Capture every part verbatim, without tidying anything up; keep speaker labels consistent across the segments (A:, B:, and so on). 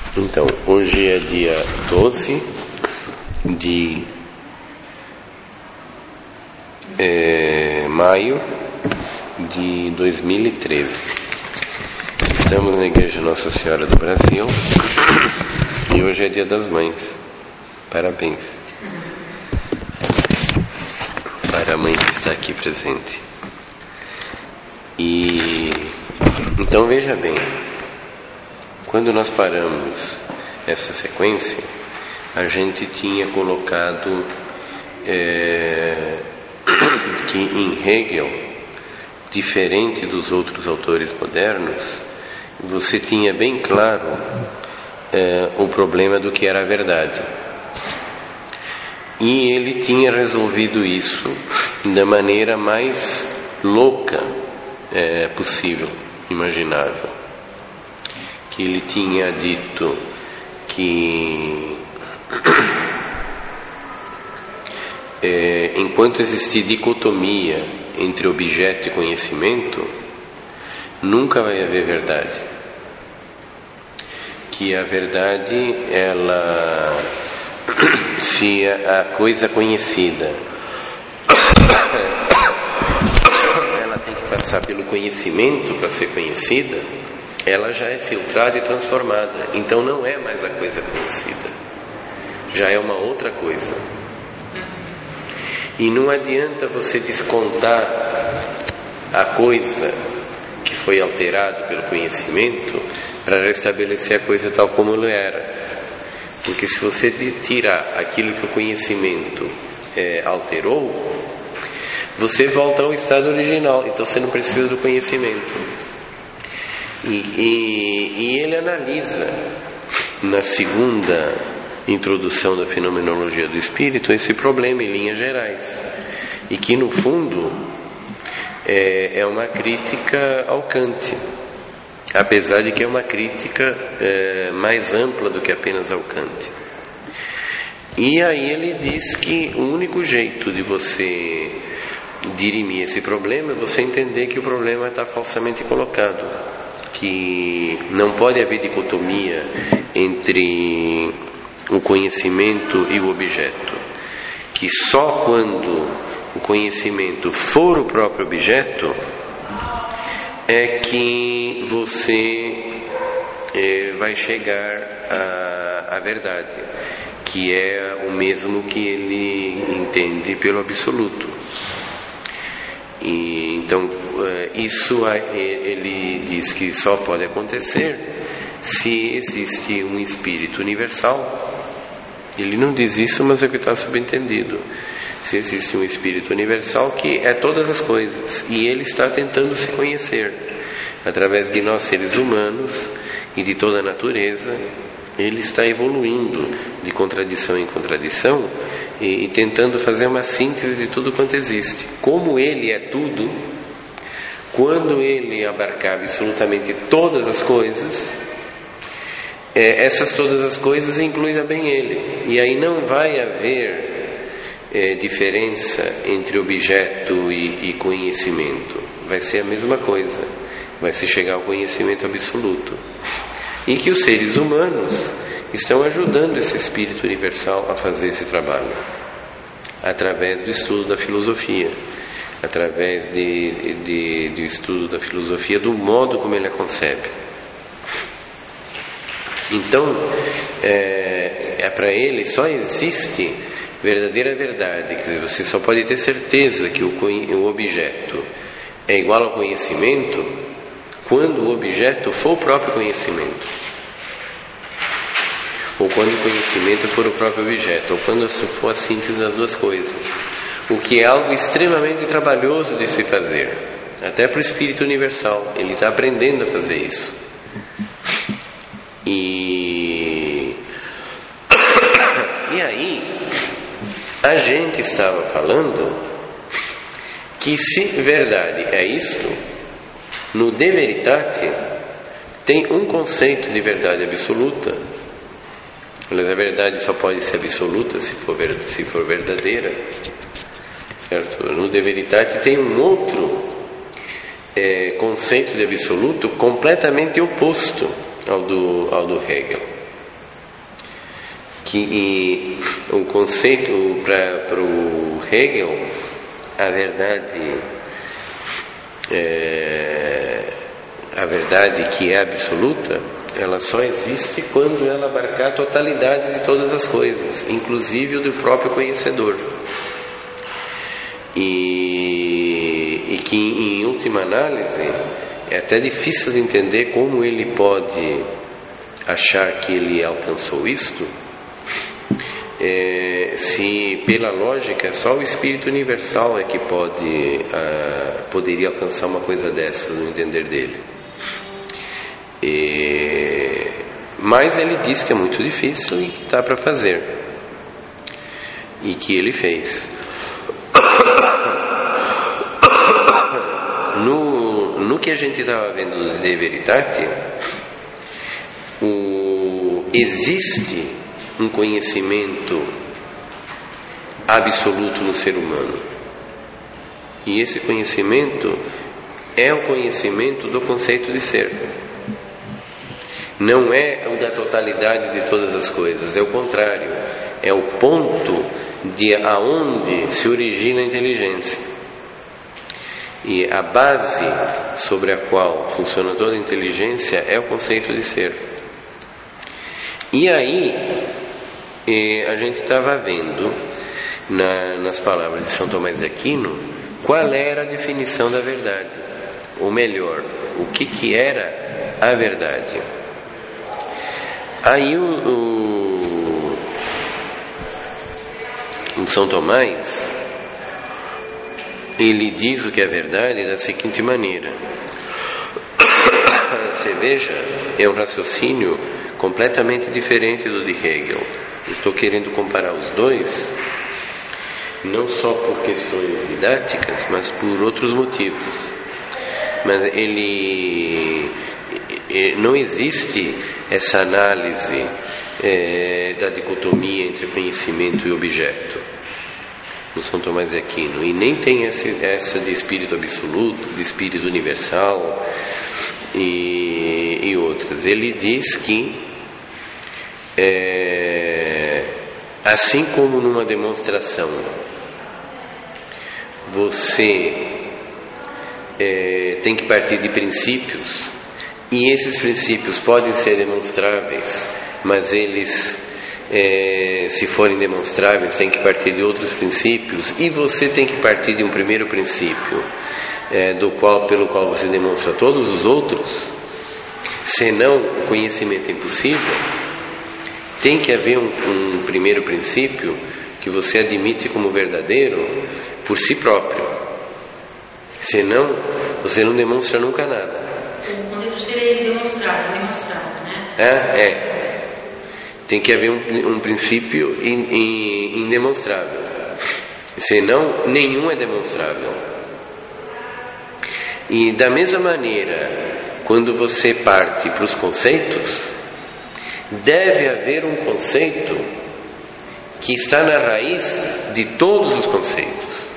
A: Então, hoje é dia doze de é, maio de dois mil e treze. Estamos na Igreja Nossa Senhora do Brasil e hoje é dia das mães. Parabéns para a mãe que está aqui presente. E então veja bem, quando nós paramos essa sequência, a gente tinha colocado é, que em Hegel, diferente dos outros autores modernos, você tinha bem claro é, o problema do que era a verdade. E ele tinha resolvido isso da maneira mais louca é, possível, imaginável. Que ele tinha dito que é, enquanto existir dicotomia entre objeto e conhecimento, nunca vai haver verdade. Que a verdade, ela, se a coisa conhecida, ela tem que passar pelo conhecimento para ser conhecida, ela já é filtrada e transformada. Então não é mais a coisa conhecida, já é uma outra coisa. E não adianta você descontar a coisa que foi alterada pelo conhecimento para restabelecer a coisa tal como ela era. Porque se você tirar aquilo que o conhecimento é, alterou, você volta ao estado original. Então você não precisa do conhecimento. E, e, e ele analisa na segunda introdução da fenomenologia do espírito esse problema em linhas gerais, e que no fundo é, é uma crítica ao Kant, apesar de que é uma crítica é, mais ampla do que apenas ao Kant. E aí ele diz que o único jeito de você dirimir esse problema é você entender que o problema está falsamente colocado, que não pode haver dicotomia entre o conhecimento e o objeto, que só quando o conhecimento for o próprio objeto é que você é, vai chegar à, à verdade, que é o mesmo que ele entende pelo absoluto. E, então isso ele diz que só pode acontecer se existe um espírito universal. Ele não diz isso, mas é o que está subentendido. Se existe um espírito universal que é todas as coisas, e ele está tentando se conhecer através de nós seres humanos e de toda a natureza. Ele está evoluindo de contradição em contradição e, e tentando fazer uma síntese de tudo quanto existe. Como ele é tudo, quando ele abarcar absolutamente todas as coisas, é, essas todas as coisas incluem também ele. E aí não vai haver é, diferença entre objeto e, e conhecimento. Vai ser a mesma coisa. Vai se chegar ao conhecimento absoluto. E que os seres humanos estão ajudando esse espírito universal a fazer esse trabalho através do estudo da filosofia, através de, de, do estudo da filosofia, do modo como ele a concebe. Então, é, é para ele só existe verdadeira verdade, quer dizer, você só pode ter certeza que o, o objeto é igual ao conhecimento quando o objeto for o próprio conhecimento, ou quando o conhecimento for o próprio objeto, ou quando for a síntese das duas coisas, o que é algo extremamente trabalhoso de se fazer, até para o espírito universal. Ele está aprendendo a fazer isso. E e aí a gente estava falando que se verdade é isto, no De Veritate tem um conceito de verdade absoluta. Mas a verdade só pode ser absoluta se for, se for verdadeira, certo? No De Veritate tem um outro é, conceito de absoluto completamente oposto ao do, ao do Hegel. que o conceito para o Hegel, a verdade é, a verdade que é absoluta, ela só existe quando ela abarcar a totalidade de todas as coisas, inclusive o do próprio conhecedor. E, e que em última análise é até difícil de entender como ele pode achar que ele alcançou isto, é, se pela lógica só o Espírito Universal é que pode uh, poderia alcançar uma coisa dessa no entender dele. E, mas ele diz que é muito difícil e que dá para fazer, e que ele fez. No, no que a gente estava vendo de Veritate, o, existe um conhecimento absoluto no ser humano, e esse conhecimento é o conhecimento do conceito de ser. Não é o da totalidade de todas as coisas, é o contrário, é o ponto de aonde se origina a inteligência. E a base sobre a qual funciona toda a inteligência é o conceito de ser. E aí, a gente estava vendo na, nas palavras de São Tomás de Aquino qual era a definição da verdade, ou melhor, o que, que era a verdade. Aí o, o, o São Tomás, ele diz o que é verdade da seguinte maneira. Você veja, é um raciocínio completamente diferente do de Hegel. Estou querendo comparar os dois, não só por questões didáticas, mas por outros motivos. Mas ele, não existe essa análise é, da dicotomia entre conhecimento e objeto no São Tomás de Aquino, e nem tem esse, essa de espírito absoluto, de espírito universal e, e outras. Ele diz que é, assim como numa demonstração você é, tem que partir de princípios, e esses princípios podem ser demonstráveis, mas eles É, se forem demonstráveis, tem que partir de outros princípios, e você tem que partir de um primeiro princípio, é, do qual, pelo qual você demonstra todos os outros, senão o conhecimento é impossível. Tem que haver um, um primeiro princípio que você admite como verdadeiro por si próprio, senão você não demonstra nunca nada.
B: O conceito seria demonstrado, demonstrado, né?
A: É, é. Tem que haver um, um princípio in, in, indemonstrável, senão nenhum é demonstrável. E da mesma maneira, quando você parte para os conceitos, deve haver um conceito que está na raiz de todos os conceitos,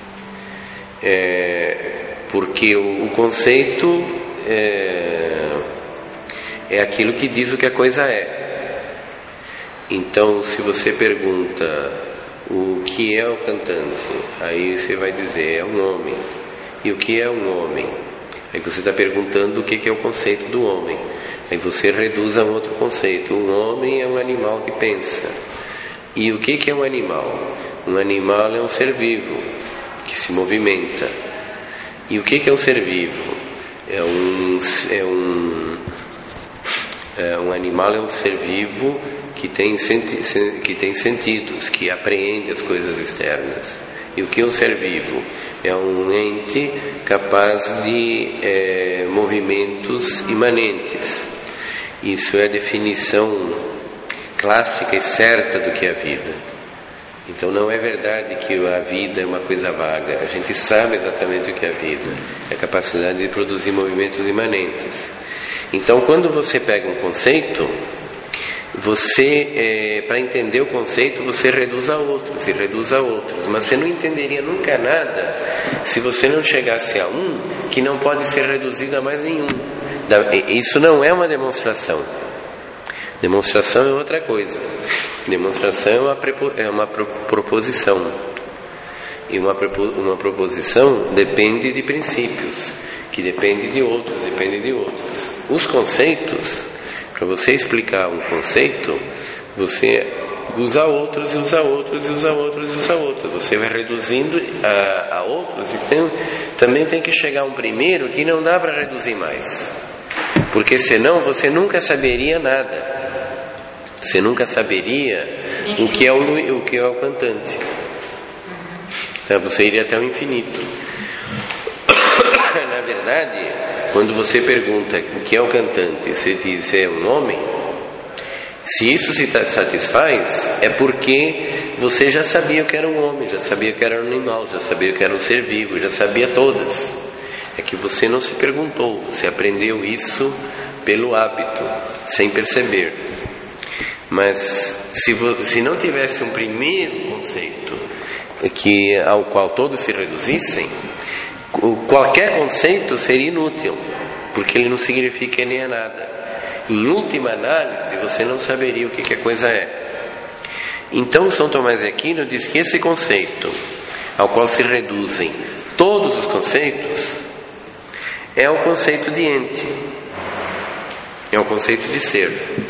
A: é, porque o, o conceito é, é aquilo que diz o que a coisa é. Então, se você pergunta o que é o cantante, aí você vai dizer é um homem. E o que é um homem? Aí você está perguntando o que é o conceito do homem. Aí você reduz a um outro conceito. Um homem é um animal que pensa. E o que é um animal? Um animal é um ser vivo que se movimenta. E o que é um ser vivo? É um, é um, é um animal é um ser vivo que tem, senti- que tem sentidos, que apreende as coisas externas. E o que é um ser vivo? É um ente capaz de é, movimentos imanentes. Isso é a definição clássica e certa do que é a vida. Então não é verdade que a vida é uma coisa vaga. A gente sabe exatamente o que é a vida. É a capacidade de produzir movimentos imanentes. Então quando você pega um conceito, você, é, para entender o conceito, você reduz a outros e reduz a outros, mas você não entenderia nunca nada se você não chegasse a um que não pode ser reduzido a mais nenhum. Isso não é uma demonstração. Demonstração é outra coisa. Demonstração é uma, prepo, é uma pro, proposição. E uma, uma proposição depende de princípios, que depende de outros, depende de outros. Os conceitos, para você explicar um conceito, você usa outros e usa outros e usa outros e usa outros. Você vai reduzindo a, a outros e tem, também tem que chegar um primeiro que não dá para reduzir mais. Porque senão você nunca saberia nada. Você nunca saberia o que é o, o, que é o cantante. Então você iria até o infinito. Na verdade, quando você pergunta o que é o cantante, você diz é um homem. Se isso se satisfaz, é porque você já sabia que era um homem, já sabia que era um animal, já sabia que era um ser vivo, já sabia todas. É que você não se perguntou, você aprendeu isso pelo hábito, sem perceber. Mas se, se não tivesse um primeiro conceito que, ao qual todos se reduzissem, qualquer conceito seria inútil, porque ele não significa nem é nada. Em última análise, você não saberia o que, que a coisa é. Então São Tomás de Aquino diz que esse conceito, ao qual se reduzem todos os conceitos, é o conceito de ente, é o conceito de ser,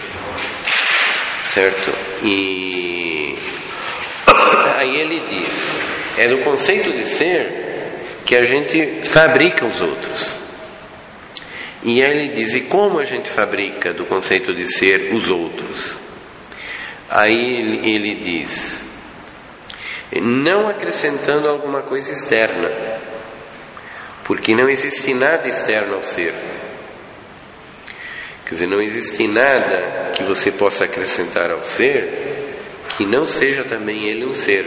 A: certo? E aí ele diz, é do conceito de ser que a gente fabrica os outros. E aí ele diz, e como a gente fabrica do conceito de ser os outros? Aí ele, ele diz, não acrescentando alguma coisa externa, porque não existe nada externo ao ser. Quer dizer, não existe nada que você possa acrescentar ao ser que não seja também ele um ser.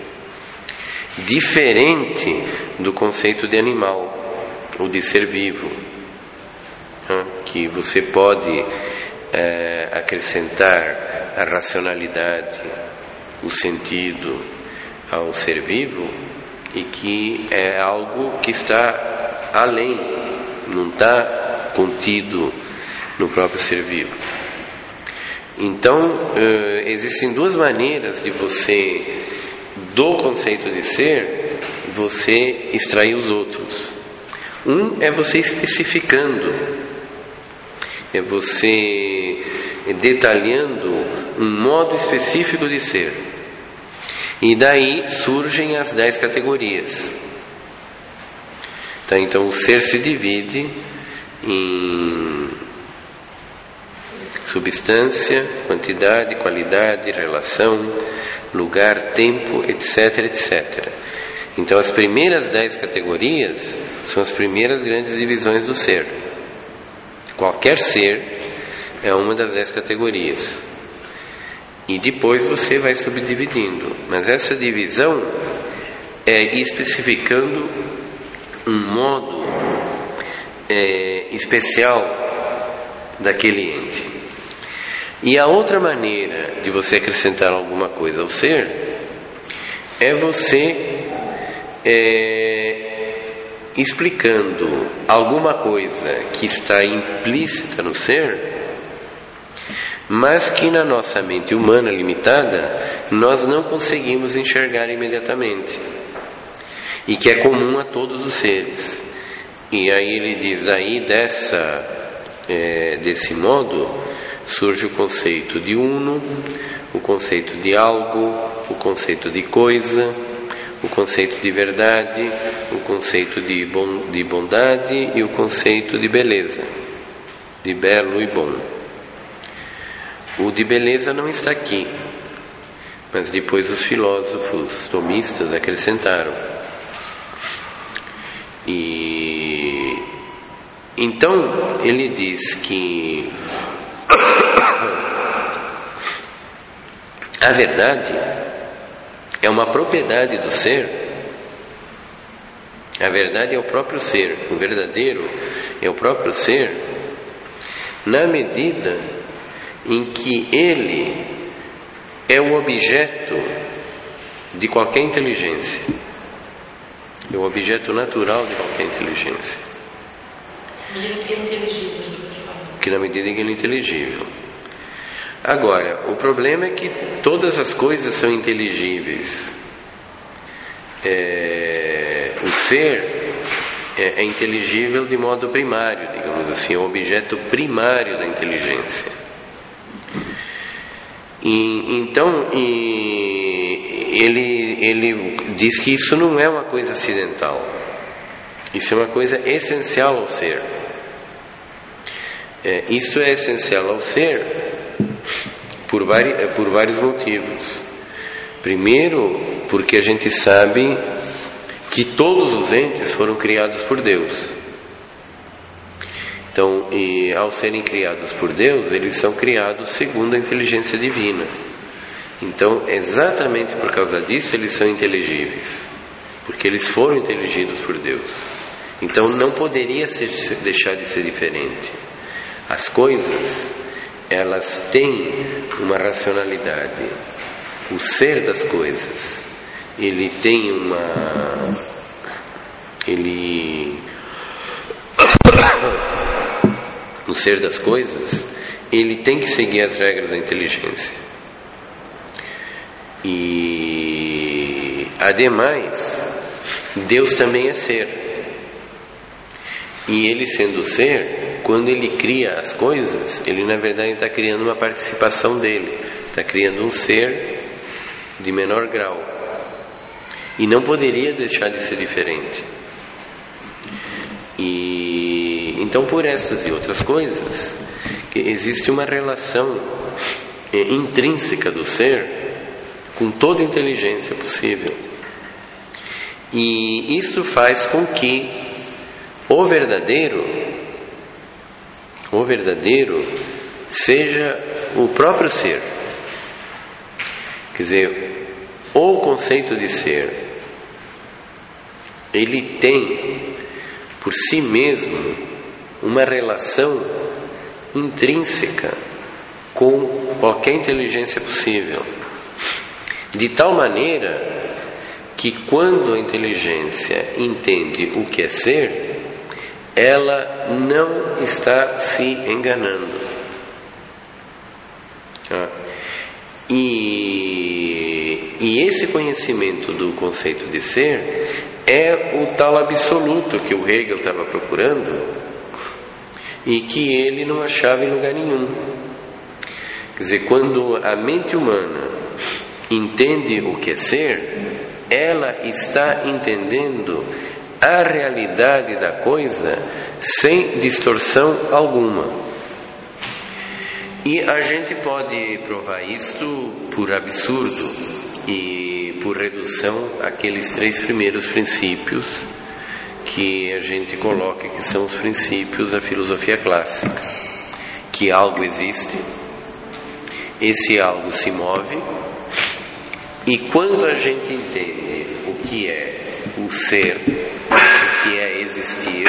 A: Diferente do conceito de animal ou de ser vivo, que você pode é, acrescentar a racionalidade, o sentido ao ser vivo, e que é algo que está além, não está contido no próprio ser vivo. Então, uh, existem duas maneiras de você, do conceito de ser, você extrair os outros. Um é você especificando, é você detalhando um modo específico de ser. E daí surgem as dez categorias. Tá, então o ser se divide em substância, quantidade, qualidade, relação, lugar, tempo, etc, etcétera. Então as primeiras dez categorias são as primeiras grandes divisões do ser. Qualquer ser é uma das dez categorias. E depois você vai subdividindo. Mas essa divisão é especificando um modo é, especial daquele ente. E a outra maneira de você acrescentar alguma coisa ao ser é você é, explicando alguma coisa que está implícita no ser, mas que na nossa mente humana limitada nós não conseguimos enxergar imediatamente, e que é comum a todos os seres. E aí ele diz, aí dessa, é, desse modo surge o conceito de uno, o conceito de algo, o conceito de coisa, o conceito de verdade, o conceito de, bon, de bondade e o conceito de beleza, de belo e bom. O de beleza não está aqui, mas depois os filósofos tomistas acrescentaram. E então ele diz que a verdade é uma propriedade do ser. A verdade é o próprio ser, o verdadeiro é o próprio ser, na medida em que ele é o objeto de qualquer inteligência, é o objeto natural de qualquer inteligência,
B: que é inteligível,
A: que na medida em que ele é inteligível. Agora, o problema é que todas as coisas são inteligíveis. É, o ser é, é inteligível de modo primário, digamos assim, é o objeto primário da inteligência. E, então, e, ele, ele diz que isso não é uma coisa acidental, isso é uma coisa essencial ao ser. É, isso é essencial ao ser por, vari, por vários motivos. Primeiro, porque a gente sabe que todos os entes foram criados por Deus. Então, e ao serem criados por Deus, eles são criados segundo a inteligência divina. Então, exatamente por causa disso, eles são inteligíveis, porque eles foram inteligidos por Deus. Então, não poderia ser, deixar de ser diferente. As coisas, elas têm uma racionalidade. O ser das coisas, ele tem uma... Ele... O ser das coisas, ele tem que seguir as regras da inteligência. E, ademais, Deus também é ser. E ele sendo ser, quando ele cria as coisas, ele na verdade está criando uma participação dele, está criando um ser de menor grau. E não poderia deixar de ser diferente. E então, por estas e outras coisas, existe uma relação é, intrínseca do ser com toda a inteligência possível. E isto faz com que o verdadeiro, o verdadeiro seja o próprio ser. Quer dizer, o conceito de ser, ele tem por si mesmo uma relação intrínseca com qualquer inteligência possível, de tal maneira que quando a inteligência entende o que é ser, ela não está se enganando. E, e esse conhecimento do conceito de ser é o tal absoluto que o Hegel estava procurando e que ele não achava em lugar nenhum. Quer dizer, quando a mente humana entende o que é ser, ela está entendendo a realidade da coisa sem distorção alguma. E a gente pode provar isto por absurdo e por redução àqueles três primeiros princípios que a gente coloca, que são os princípios da filosofia clássica. Que algo existe, esse algo se move, e quando a gente entende o que é o ser, o que é existir,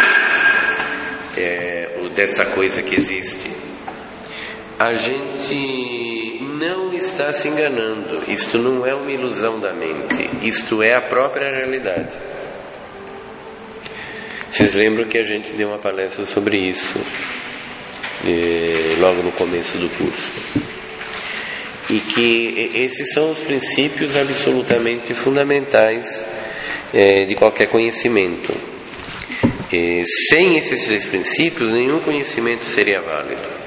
A: é, dessa coisa que existe, a gente não está se enganando. Isto não é uma ilusão da mente, isto é a própria realidade. Vocês lembram que a gente deu uma palestra sobre isso eh, logo no começo do curso, e que esses são os princípios absolutamente fundamentais eh, de qualquer conhecimento. Eh, sem esses três princípios, nenhum conhecimento seria válido.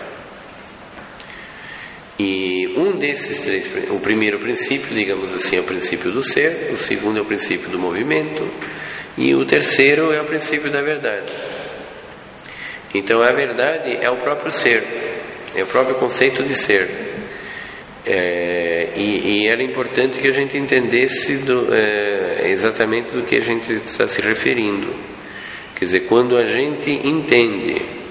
A: E um desses três, o primeiro princípio, digamos assim, é o princípio do ser, o segundo é o princípio do movimento, e o terceiro é o princípio da verdade. Então a verdade é o próprio ser, é o próprio conceito de ser. É, e, e era importante que a gente entendesse do, é, exatamente do que a gente está se referindo. Quer dizer, quando a gente entende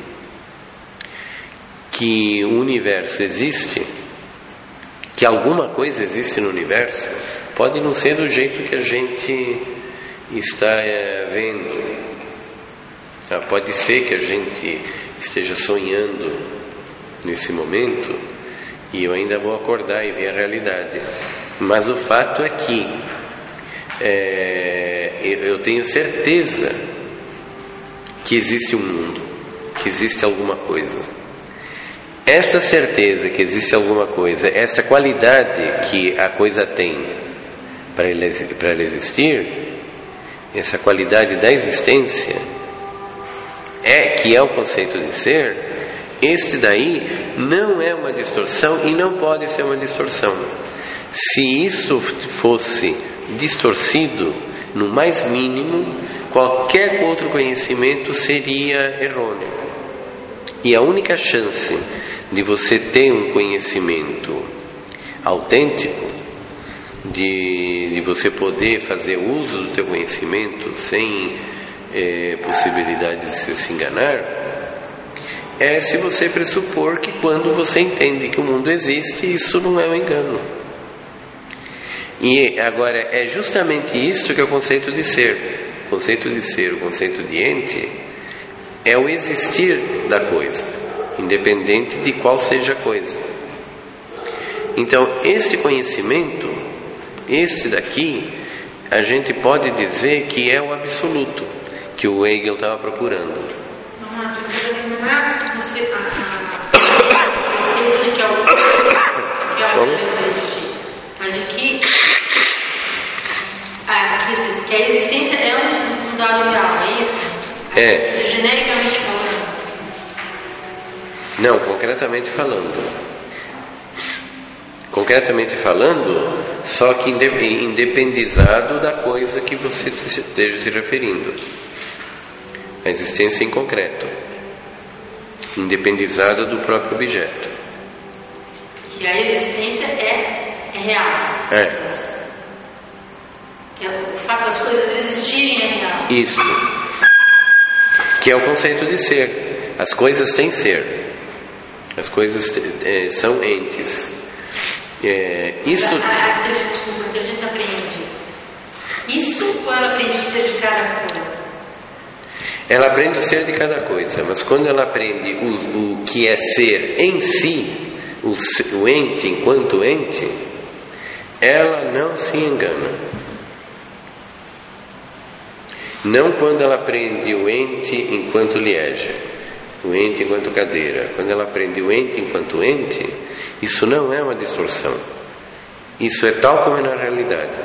A: que o universo existe, que alguma coisa existe no universo, pode não ser do jeito que a gente está é, vendo. Ah, pode ser que a gente esteja sonhando nesse momento e eu ainda vou acordar e ver a realidade. Mas o fato é que é, eu tenho certeza que existe um mundo, que existe alguma coisa. esta certeza que existe alguma coisa, esta qualidade que a coisa tem para ela existir, essa qualidade da existência, é que é o conceito de ser, este daí não é uma distorção e não pode ser uma distorção. Se isso fosse distorcido, no mais mínimo, qualquer outro conhecimento seria errôneo. E a única chance de você ter um conhecimento autêntico, de, de você poder fazer uso do teu conhecimento sem é, possibilidade de se enganar, é se você pressupor que quando você entende que o mundo existe, isso não é um engano. E agora, é justamente isso que é o conceito de ser. O conceito de ser, o conceito de ente, é o existir da coisa, independente de qual seja a coisa. Então, este conhecimento, este daqui, a gente pode dizer que é o absoluto, que o Hegel estava procurando.
B: Não é você que é o que é o que existe, mas de que a, que a existência é um dado real, é isso?
A: É.
B: Genericamente falando.
A: Não, concretamente falando. Concretamente falando, só que independizado da coisa que você esteja se referindo. A existência em concreto, independizada do próprio objeto.
B: E a existência é, é real.
A: É.
B: Que é o fato das coisas existirem é real.
A: Isso. Que é o conceito de ser. As coisas têm ser. As coisas é, são entes. É, isto...
B: a, a, desculpa, a inteligência aprende isso ou ela aprende a ser de cada coisa?
A: Ela aprende o ser de cada coisa, mas quando ela aprende o, o que é ser em si, o, o ente enquanto ente, ela não se engana. Não quando ela aprende o ente enquanto liege, o ente enquanto cadeira. Quando ela aprende o ente enquanto ente, isso não é uma distorção. Isso é tal como é na realidade.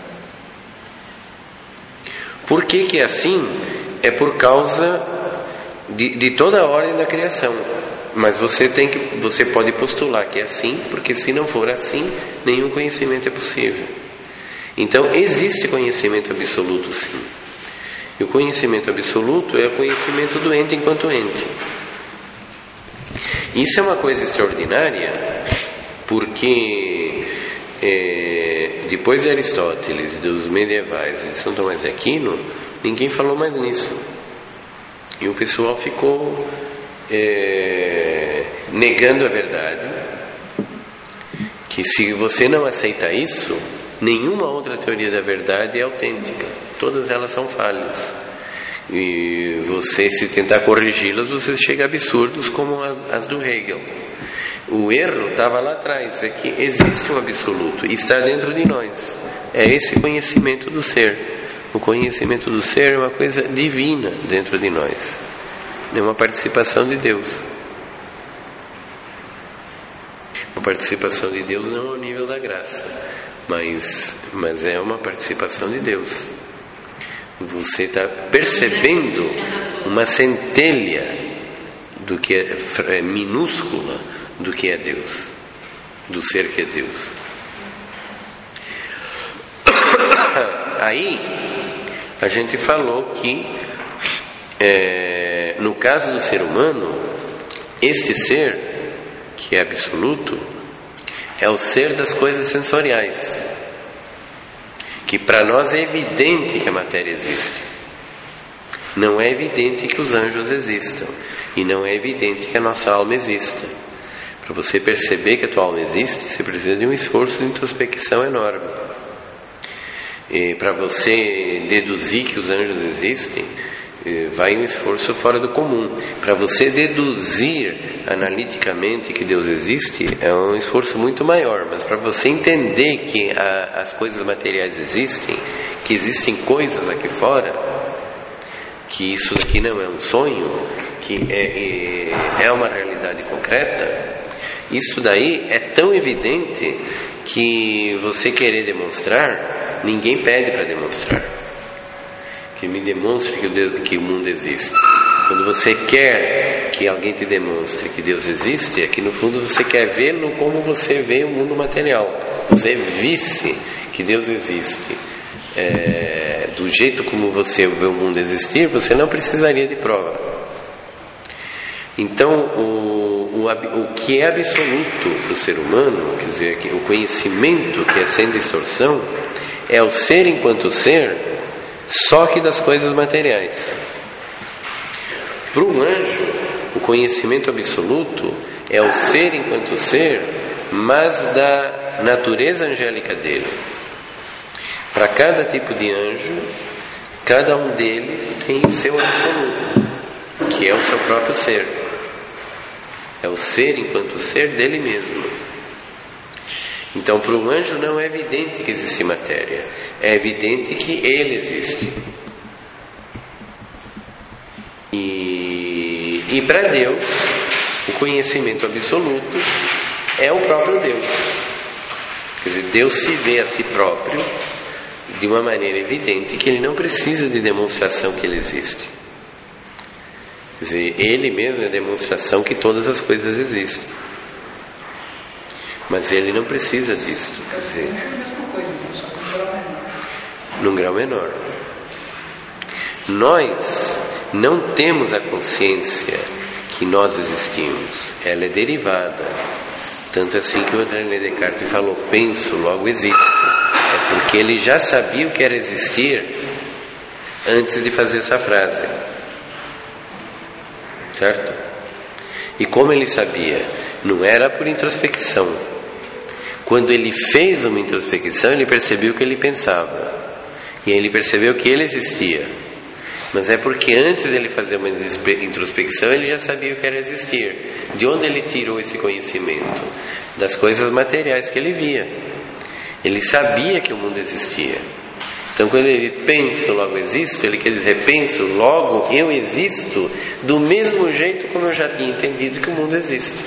A: Por que que é assim? É por causa de, de toda a ordem da criação. Mas você tem que, você pode postular que é assim, porque se não for assim, nenhum conhecimento é possível. Então existe conhecimento absoluto, sim. E o conhecimento absoluto é o conhecimento do ente enquanto ente. Isso é uma coisa extraordinária, porque é, depois de Aristóteles, dos medievais e de São Tomás de Aquino, ninguém falou mais nisso. E o pessoal ficou é, negando a verdade, que se você não aceita isso, nenhuma outra teoria da verdade é autêntica. Todas elas são falhas. E você, se tentar corrigi-las, você chega a absurdos como as, as do Hegel. O erro estava lá atrás, é que existe um absoluto e está dentro de nós. É esse conhecimento do ser. O conhecimento do ser é uma coisa divina dentro de nós. É uma participação de Deus. Uma participação de Deus não ao nível da graça, mas, mas é uma participação de Deus. Você está percebendo uma centelha do que é, é minúscula do que é Deus, do ser que é Deus. Aí a gente falou que é, no caso do ser humano, este ser que é absoluto é o ser das coisas sensoriais, que para nós é evidente que a matéria existe. Não é evidente que os anjos existam, e não é evidente que a nossa alma exista. Para você perceber que a tua alma existe, você precisa de um esforço de introspecção enorme. E para você deduzir que os anjos existem, vai um esforço fora do comum. Para você deduzir analiticamente que Deus existe, é um esforço muito maior. Mas para você entender que a, as coisas materiais existem, que existem coisas aqui fora, que isso aqui não é um sonho, que é, é, é uma realidade concreta, Isso daí é tão evidente que você querer demonstrar, ninguém pede para demonstrar. Que me demonstre que o, Deus, que o mundo existe. Quando você quer que alguém te demonstre que Deus existe, é que no fundo você quer vê-lo como você vê o mundo material. Você visse que Deus existe é, do jeito como você vê o mundo existir, você não precisaria de prova. Então, o, o, o que é absoluto para o ser humano, quer dizer, o conhecimento que é sem distorção, é o ser enquanto ser, só que das coisas materiais. Para um anjo, o conhecimento absoluto é o ser enquanto ser, mas da natureza angélica dele. Para cada tipo de anjo, cada um deles tem o seu absoluto, que é o seu próprio ser. É o ser enquanto ser dele mesmo. Então, para o anjo não é evidente que existe matéria, é evidente que ele existe. E, e para Deus, o conhecimento absoluto é o próprio Deus. Quer dizer, Deus se vê a si próprio de uma maneira evidente que ele não precisa de demonstração que ele existe. Quer dizer, ele mesmo é a demonstração que todas as coisas existem. Mas ele não precisa disso. Quer dizer, num grau menor. Nós não temos a consciência que nós existimos. Ela é derivada. Tanto assim que o René Descartes falou: penso, logo existo. É porque ele já sabia o que era existir antes de fazer essa frase. Certo? E como ele sabia? Não era por introspecção. Quando ele fez uma introspecção, ele percebeu o que ele pensava. E ele percebeu que ele existia. Mas é porque antes dele fazer uma introspecção, ele já sabia o que era existir. De onde ele tirou esse conhecimento? Das coisas materiais que ele via. Ele sabia que o mundo existia. Então, quando ele pensa, logo existo, ele quer dizer, penso, logo eu existo, do mesmo jeito como eu já tinha entendido que o mundo existe.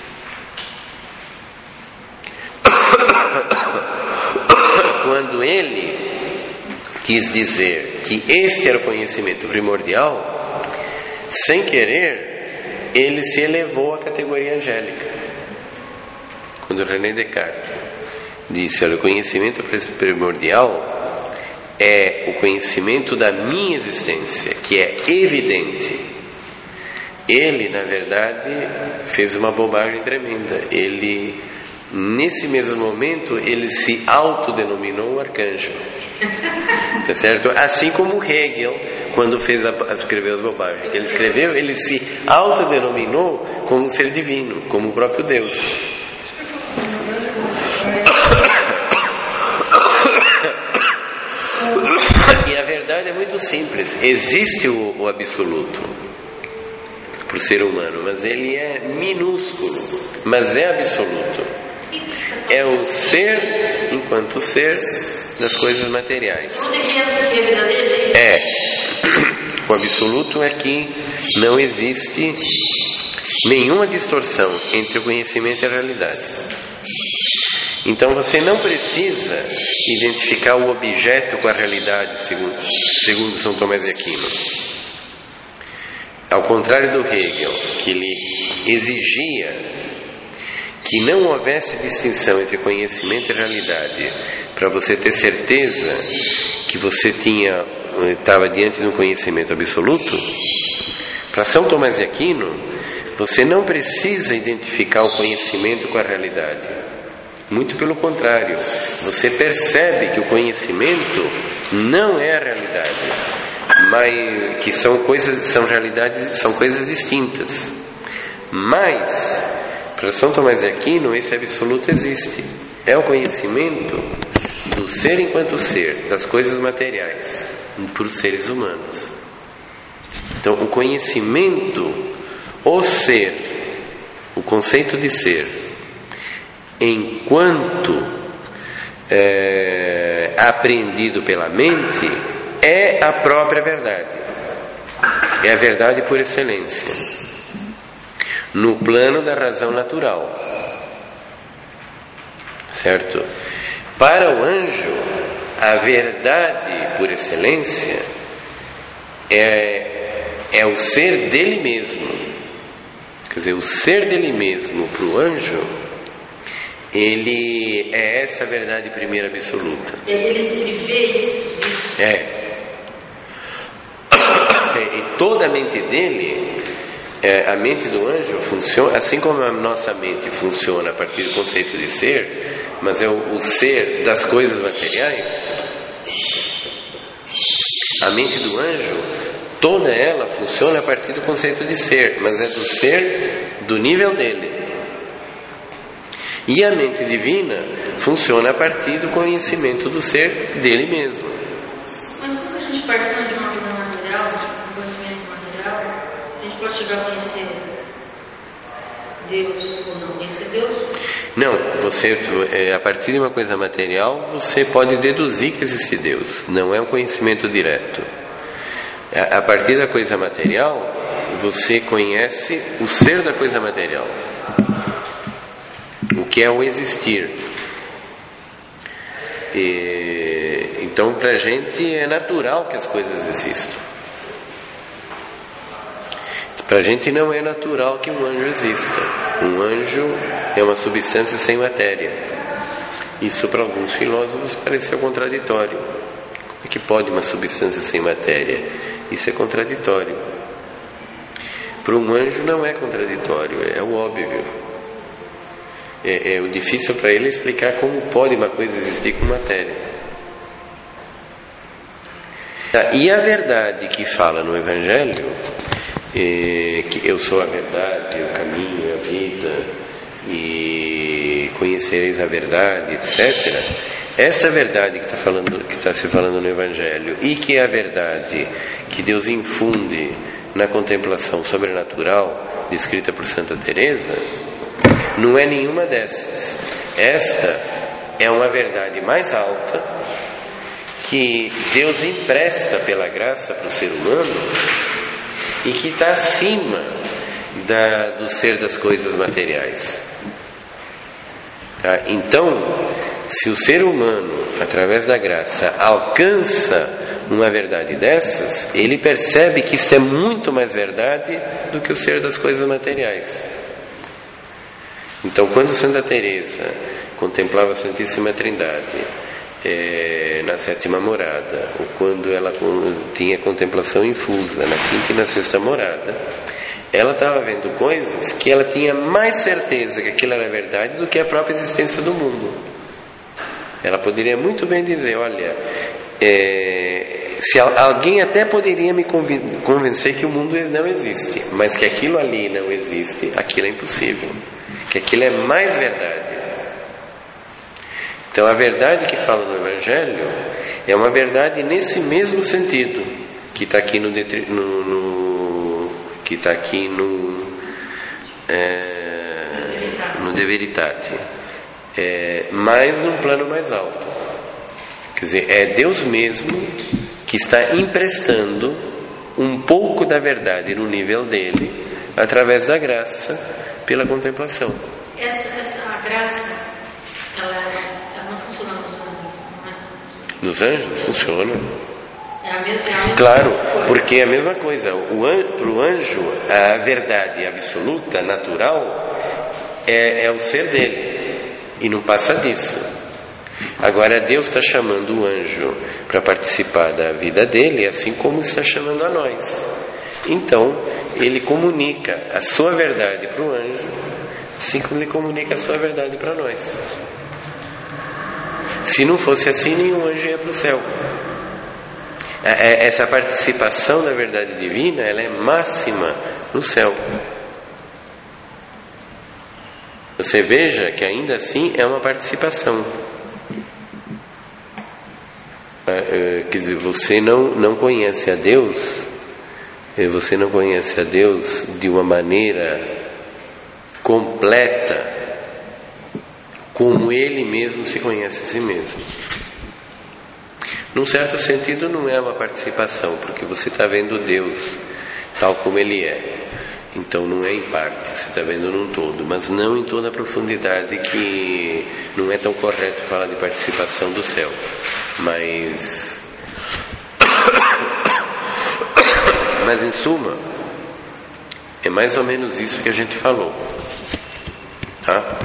A: Quando ele quis dizer que este era o conhecimento primordial, sem querer, ele se elevou à categoria angélica. Quando René Descartes disse, olha, o conhecimento primordial é o conhecimento da minha existência, que é evidente. Ele, na verdade, fez uma bobagem tremenda. Ele, nesse mesmo momento, ele se autodenominou um arcanjo. Tá certo? Assim como Hegel, quando fez a, escreveu as bobagens que ele escreveu, ele se autodenominou como um ser divino, como o próprio Deus. E a verdade é muito simples. Existe o, o absoluto para o ser humano, mas ele é minúsculo, mas é absoluto. É o ser enquanto ser das coisas materiais. É. O absoluto é que não existe nenhuma distorção entre o conhecimento e a realidade. Então você não precisa identificar o objeto com a realidade, segundo, segundo São Tomás de Aquino. Ao contrário do Hegel, que ele exigia que não houvesse distinção entre conhecimento e realidade, para você ter certeza que você tinha, estava diante de um conhecimento absoluto, para São Tomás de Aquino, você não precisa identificar o conhecimento com a realidade. Muito pelo contrário, você percebe que o conhecimento não é a realidade, mas que são coisas, são realidades, são coisas distintas. Mas para São Tomás de Aquino esse absoluto existe. É o conhecimento do ser enquanto ser, das coisas materiais, por seres humanos. Então, o conhecimento, o ser, o conceito de ser, enquanto é, apreendido pela mente, é a própria verdade. É a verdade por excelência. no plano da razão natural, certo? Para o anjo, a verdade por excelência é, é o ser dele mesmo. Quer dizer, o ser dele mesmo para o anjo, ele é essa verdade primeira absoluta.
B: Ele, ele vê isso.
A: É. E toda a mente dele, é, a mente do anjo funciona, assim como a nossa mente funciona a partir do conceito de ser, mas é o, o ser das coisas materiais. A mente do anjo, toda ela funciona a partir do conceito de ser, mas é do ser do nível dele. E a mente divina funciona a partir do conhecimento do ser dele mesmo.
B: Mas quando a gente parte de uma visão material, um conhecimento material, a gente pode chegar a conhecer Deus ou não conhecer Deus?
A: Não, você, a partir de uma coisa material, você pode deduzir que existe Deus. Não é um conhecimento direto. A partir da coisa material, você conhece o ser da coisa material, o que é o existir. E, então, para a gente é natural que as coisas existam. Para a gente não é natural que um anjo exista. Um anjo é uma substância sem matéria. Isso para alguns filósofos parece ser contraditório. Como é que pode uma substância sem matéria? Isso é contraditório. Para um anjo não é contraditório, é o óbvio. É, é o difícil para ele explicar como pode uma coisa existir com matéria. Tá, e a verdade que fala no Evangelho, é, que eu sou a verdade, o caminho, a vida, e conhecereis a verdade, etcétera. Essa verdade que está falando, que está se falando no Evangelho, e que é a verdade que Deus infunde na contemplação sobrenatural descrita por Santa Teresa, não é nenhuma dessas. Esta é uma verdade mais alta que Deus empresta pela graça para o ser humano e que está acima da, do ser das coisas materiais. Tá? Então, se o ser humano, através da graça, alcança uma verdade dessas, ele percebe que isto é muito mais verdade do que o ser das coisas materiais. Então, quando Santa Teresa contemplava a Santíssima Trindade é, na sétima morada, ou quando ela tinha contemplação infusa na quinta e na sexta morada, ela estava vendo coisas que ela tinha mais certeza que aquilo era verdade do que a própria existência do mundo. Ela poderia muito bem dizer, olha, é, se alguém até poderia me convencer que o mundo não existe, mas que aquilo ali não existe, aquilo é impossível, que aquilo é mais verdade. Então a verdade que fala no Evangelho é uma verdade nesse mesmo sentido que está aqui no, no, no que está aqui no é, no De Veritate, é, mas num plano mais alto. Quer dizer, é Deus mesmo que está emprestando um pouco da verdade no nível dele através da graça pela contemplação.
B: Essa, essa a graça, ela, ela não funciona nos anjos, não é?
A: Nos anjos funciona.
B: É a mesma, é a mesma
A: claro,
B: coisa.
A: Porque é a mesma coisa. Para o anjo, a verdade absoluta, natural, é, é o ser dele. E não passa disso. Agora Deus está chamando o anjo para participar da vida dele, assim como está chamando a nós. Então, ele comunica a sua verdade para o anjo, assim como ele comunica a sua verdade para nós. Se não fosse assim, nenhum anjo ia para o céu. Essa participação da verdade divina, ela é máxima no céu. Você veja que ainda assim é uma participação. Quer dizer, você não, não conhece a Deus, você não conhece a Deus de uma maneira completa, como Ele mesmo se conhece a si mesmo. Num certo sentido não é uma participação, porque você está vendo Deus tal como Ele é. Então não é em parte, você está vendo num todo, mas não em toda a profundidade, que não é tão correto falar de participação do céu. Mas, mas em suma, é mais ou menos isso que a gente falou. Tá?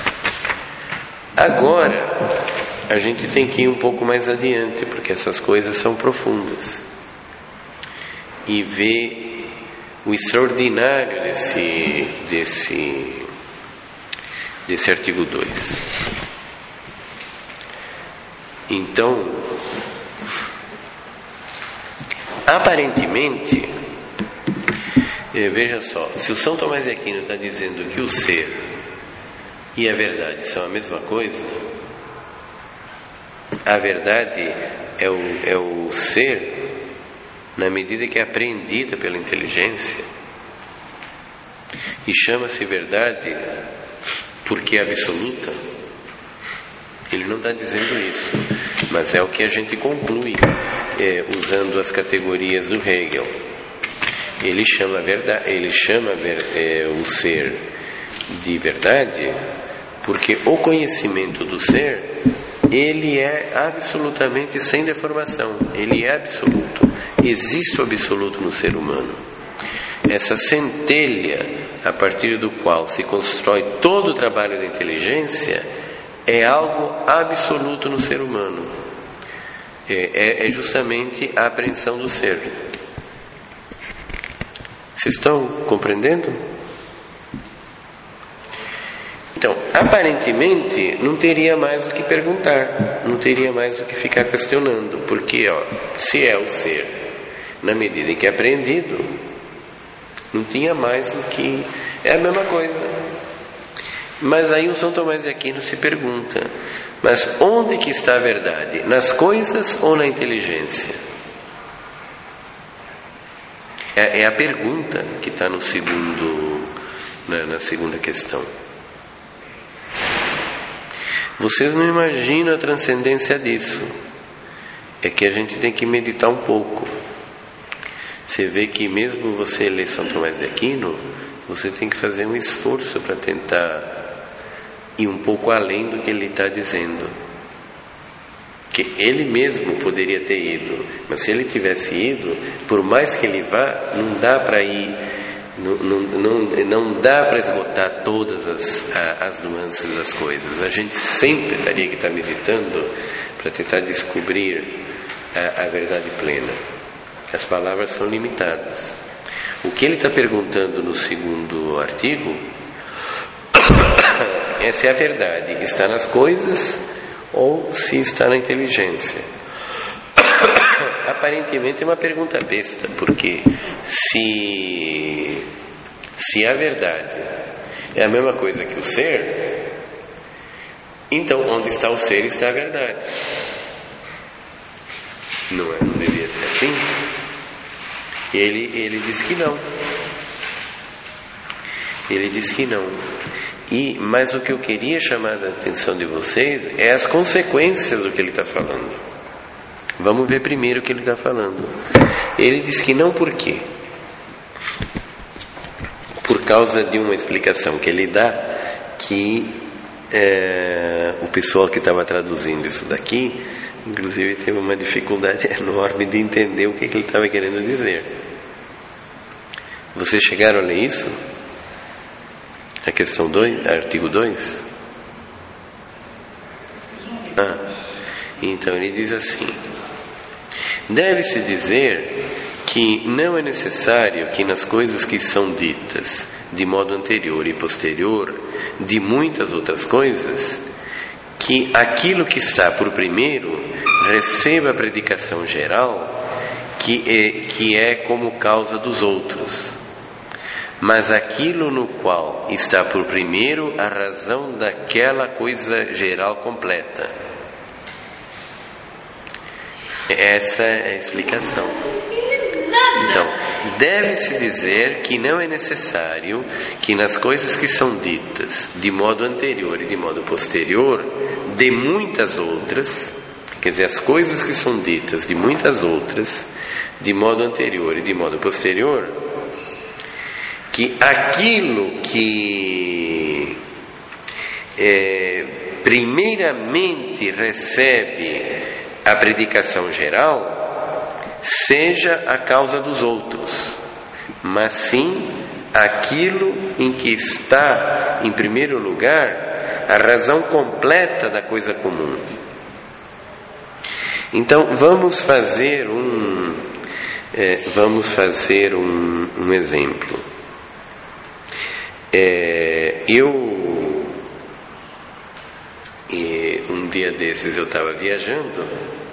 A: Agora, a gente tem que ir um pouco mais adiante, porque essas coisas são profundas. E ver o extraordinário desse, desse, desse artigo dois. Então, aparentemente, veja só, se o São Tomás de Aquino está dizendo que o ser e a verdade são a mesma coisa, a verdade é o, é o ser na medida que é apreendida pela inteligência, e chama-se verdade porque é absoluta. Ele não está dizendo isso, mas é o que a gente conclui é, usando as categorias do Hegel. Ele chama, verdade, ele chama é, o ser de verdade porque o conhecimento do ser, ele é absolutamente sem deformação, ele é absoluto. Existe o absoluto no ser humano. Essa centelha a partir do qual se constrói todo o trabalho da inteligência é algo absoluto no ser humano. É, é justamente a apreensão do ser. Vocês estão compreendendo? Então, aparentemente, não teria mais o que perguntar, não teria mais o que ficar questionando, porque, ó, se é o ser, na medida em que é apreendido, não tinha mais o que... É a mesma coisa. Mas aí o São Tomás de Aquino se pergunta, mas onde que está a verdade? Nas coisas ou na inteligência? É, é a pergunta que está no segundo, na, na segunda questão. Vocês não imaginam a transcendência disso. É que a gente tem que meditar um pouco. Você vê que mesmo você ler São Tomás de Aquino, você tem que fazer um esforço para tentar ir um pouco além do que ele está dizendo. Que ele mesmo poderia ter ido, mas se ele tivesse ido, por mais que ele vá, não dá para ir... Não, não, não, não dá para esgotar todas as, as nuances das coisas. A gente sempre teria que estar meditando para tentar descobrir a, a verdade plena. As palavras são limitadas. O que ele está perguntando no segundo artigo, essa é a verdade, está nas coisas ou se está na inteligência. Aparentemente é uma pergunta besta, porque se, se a verdade é a mesma coisa que o ser, então onde está o ser está a verdade. Não, é, não devia ser assim? E ele, ele diz que não. Ele diz que não. E, mas o que eu queria chamar a atenção de vocês é as consequências do que ele está falando. Vamos ver primeiro o que ele está falando. Ele diz que não, por quê? Por causa de uma explicação que ele dá, que é, o pessoal que estava traduzindo isso daqui, inclusive teve uma dificuldade enorme de entender o que, que ele estava querendo dizer. Vocês chegaram a ler isso? A questão dois, artigo dois? Ah, então ele diz assim: deve-se dizer que não é necessário que nas coisas que são ditas de modo anterior e posterior de muitas outras coisas, que aquilo que está por primeiro receba a predicação geral, que é, que é como causa dos outros, mas aquilo no qual está por primeiro a razão daquela coisa geral completa. Essa é a explicação. Então, deve-se dizer que não é necessário que nas coisas que são ditas de modo anterior e de modo posterior de muitas outras, quer dizer, as coisas que são ditas de muitas outras de modo anterior e de modo posterior, que aquilo que é, primeiramente recebe a predicação geral seja a causa dos outros, mas sim aquilo em que está em primeiro lugar a razão completa da coisa comum. Então vamos fazer um é, vamos fazer um, um exemplo. É, eu e um dia desses eu estava viajando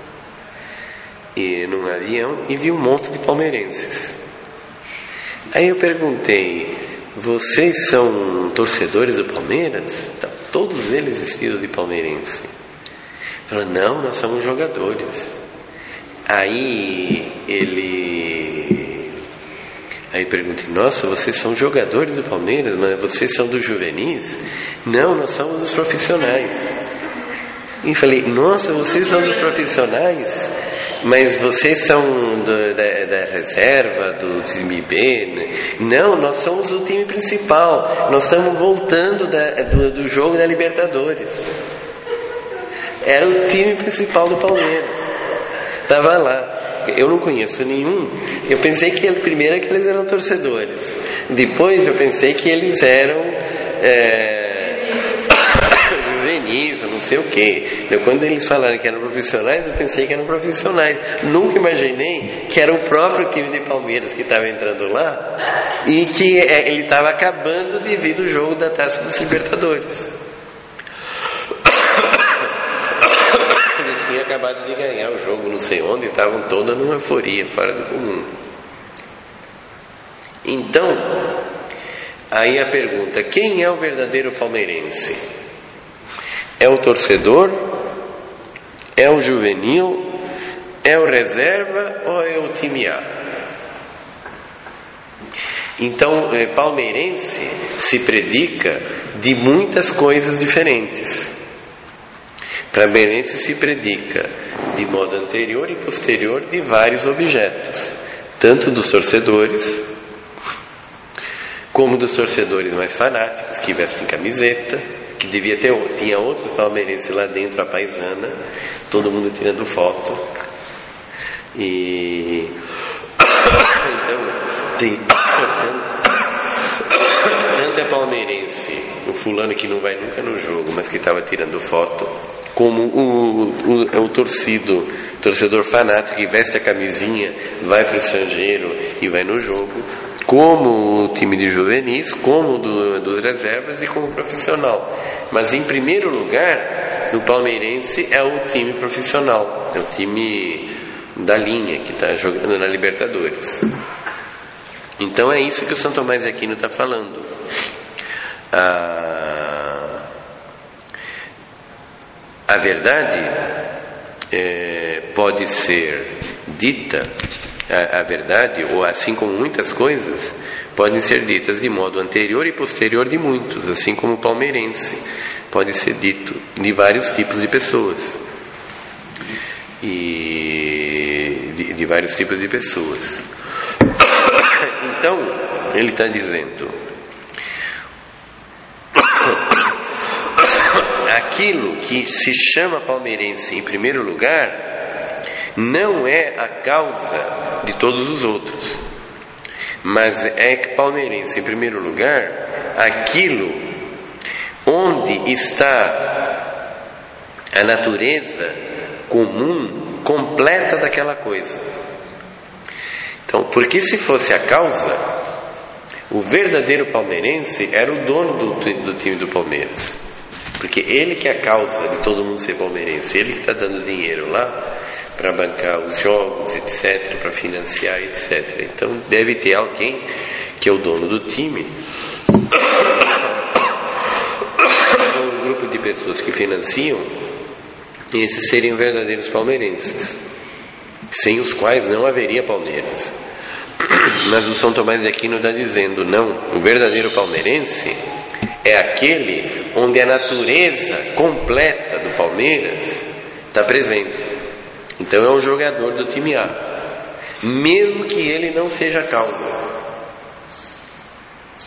A: e num avião e vi um monte de palmeirenses. Aí eu perguntei: vocês são torcedores do Palmeiras? Tá, todos eles vestidos de palmeirense. Falaram: não, nós somos jogadores. Aí ele Aí eu perguntei: nossa, vocês são jogadores do Palmeiras, mas vocês são dos juvenis? Não, nós somos os profissionais. E falei: nossa, vocês são dos profissionais, mas vocês são do, da, da reserva, do time B? Né? Não, nós somos o time principal. Nós estamos voltando da, do, do jogo da Libertadores. Era o time principal do Palmeiras. Estava lá. Eu não conheço nenhum. Eu pensei que primeiro que eles eram torcedores. Depois eu pensei que eles eram é, juvenis, não sei o quê. Eu, quando eles falaram que eram profissionais, eu pensei que eram profissionais. Nunca imaginei que era o próprio time de Palmeiras que estava entrando lá e que é, ele estava acabando de vir do jogo da Taça dos Libertadores. Eles tinham acabado de ganhar o jogo não sei onde e estavam toda numa euforia fora do comum. Então, aí a pergunta: quem é o verdadeiro palmeirense? É o torcedor? É o juvenil? É o reserva ou é o time A? Então, palmeirense se predica de muitas coisas diferentes. Palmeirense se predica de modo anterior e posterior de vários objetos, tanto dos torcedores como dos torcedores mais fanáticos que vestem camiseta, que devia ter, tinha outros palmeirenses lá dentro, a paisana, todo mundo tirando foto. E então tem tanto é palmeirense, o fulano que não vai nunca no jogo, mas que estava tirando foto, como o, o, o torcido, torcedor fanático que veste a camisinha, vai para o estrangeiro e vai no jogo, como o time de juvenis, como do, dos reservas e como profissional. Mas em primeiro lugar, o palmeirense é o time profissional, é o time da linha que está jogando na Libertadores. Então é isso que o São Tomás de Aquino está falando. A, a verdade é, pode ser dita, a, a verdade, ou assim como muitas coisas, podem ser ditas de modo anterior e posterior de muitos, assim como o palmeirense pode ser dito de vários tipos de pessoas. E de, de vários tipos de pessoas. Então, ele está dizendo: aquilo que se chama palmeirense em primeiro lugar não é a causa de todos os outros, mas é que palmeirense em primeiro lugar aquilo onde está a natureza comum completa daquela coisa. Então, porque se fosse a causa, o verdadeiro palmeirense era o dono do, do time do Palmeiras, porque ele que é a causa de todo mundo ser palmeirense, ele que está dando dinheiro lá para bancar os jogos, etc, para financiar, etc. Então deve ter alguém que é o dono do time, um grupo de pessoas que financiam, e esses seriam verdadeiros palmeirenses, sem os quais não haveria Palmeiras. Mas o São Tomás de Aquino está dizendo: não, o verdadeiro palmeirense é aquele onde a natureza completa do Palmeiras está presente. Então é um jogador do time A, mesmo que ele não seja a causa.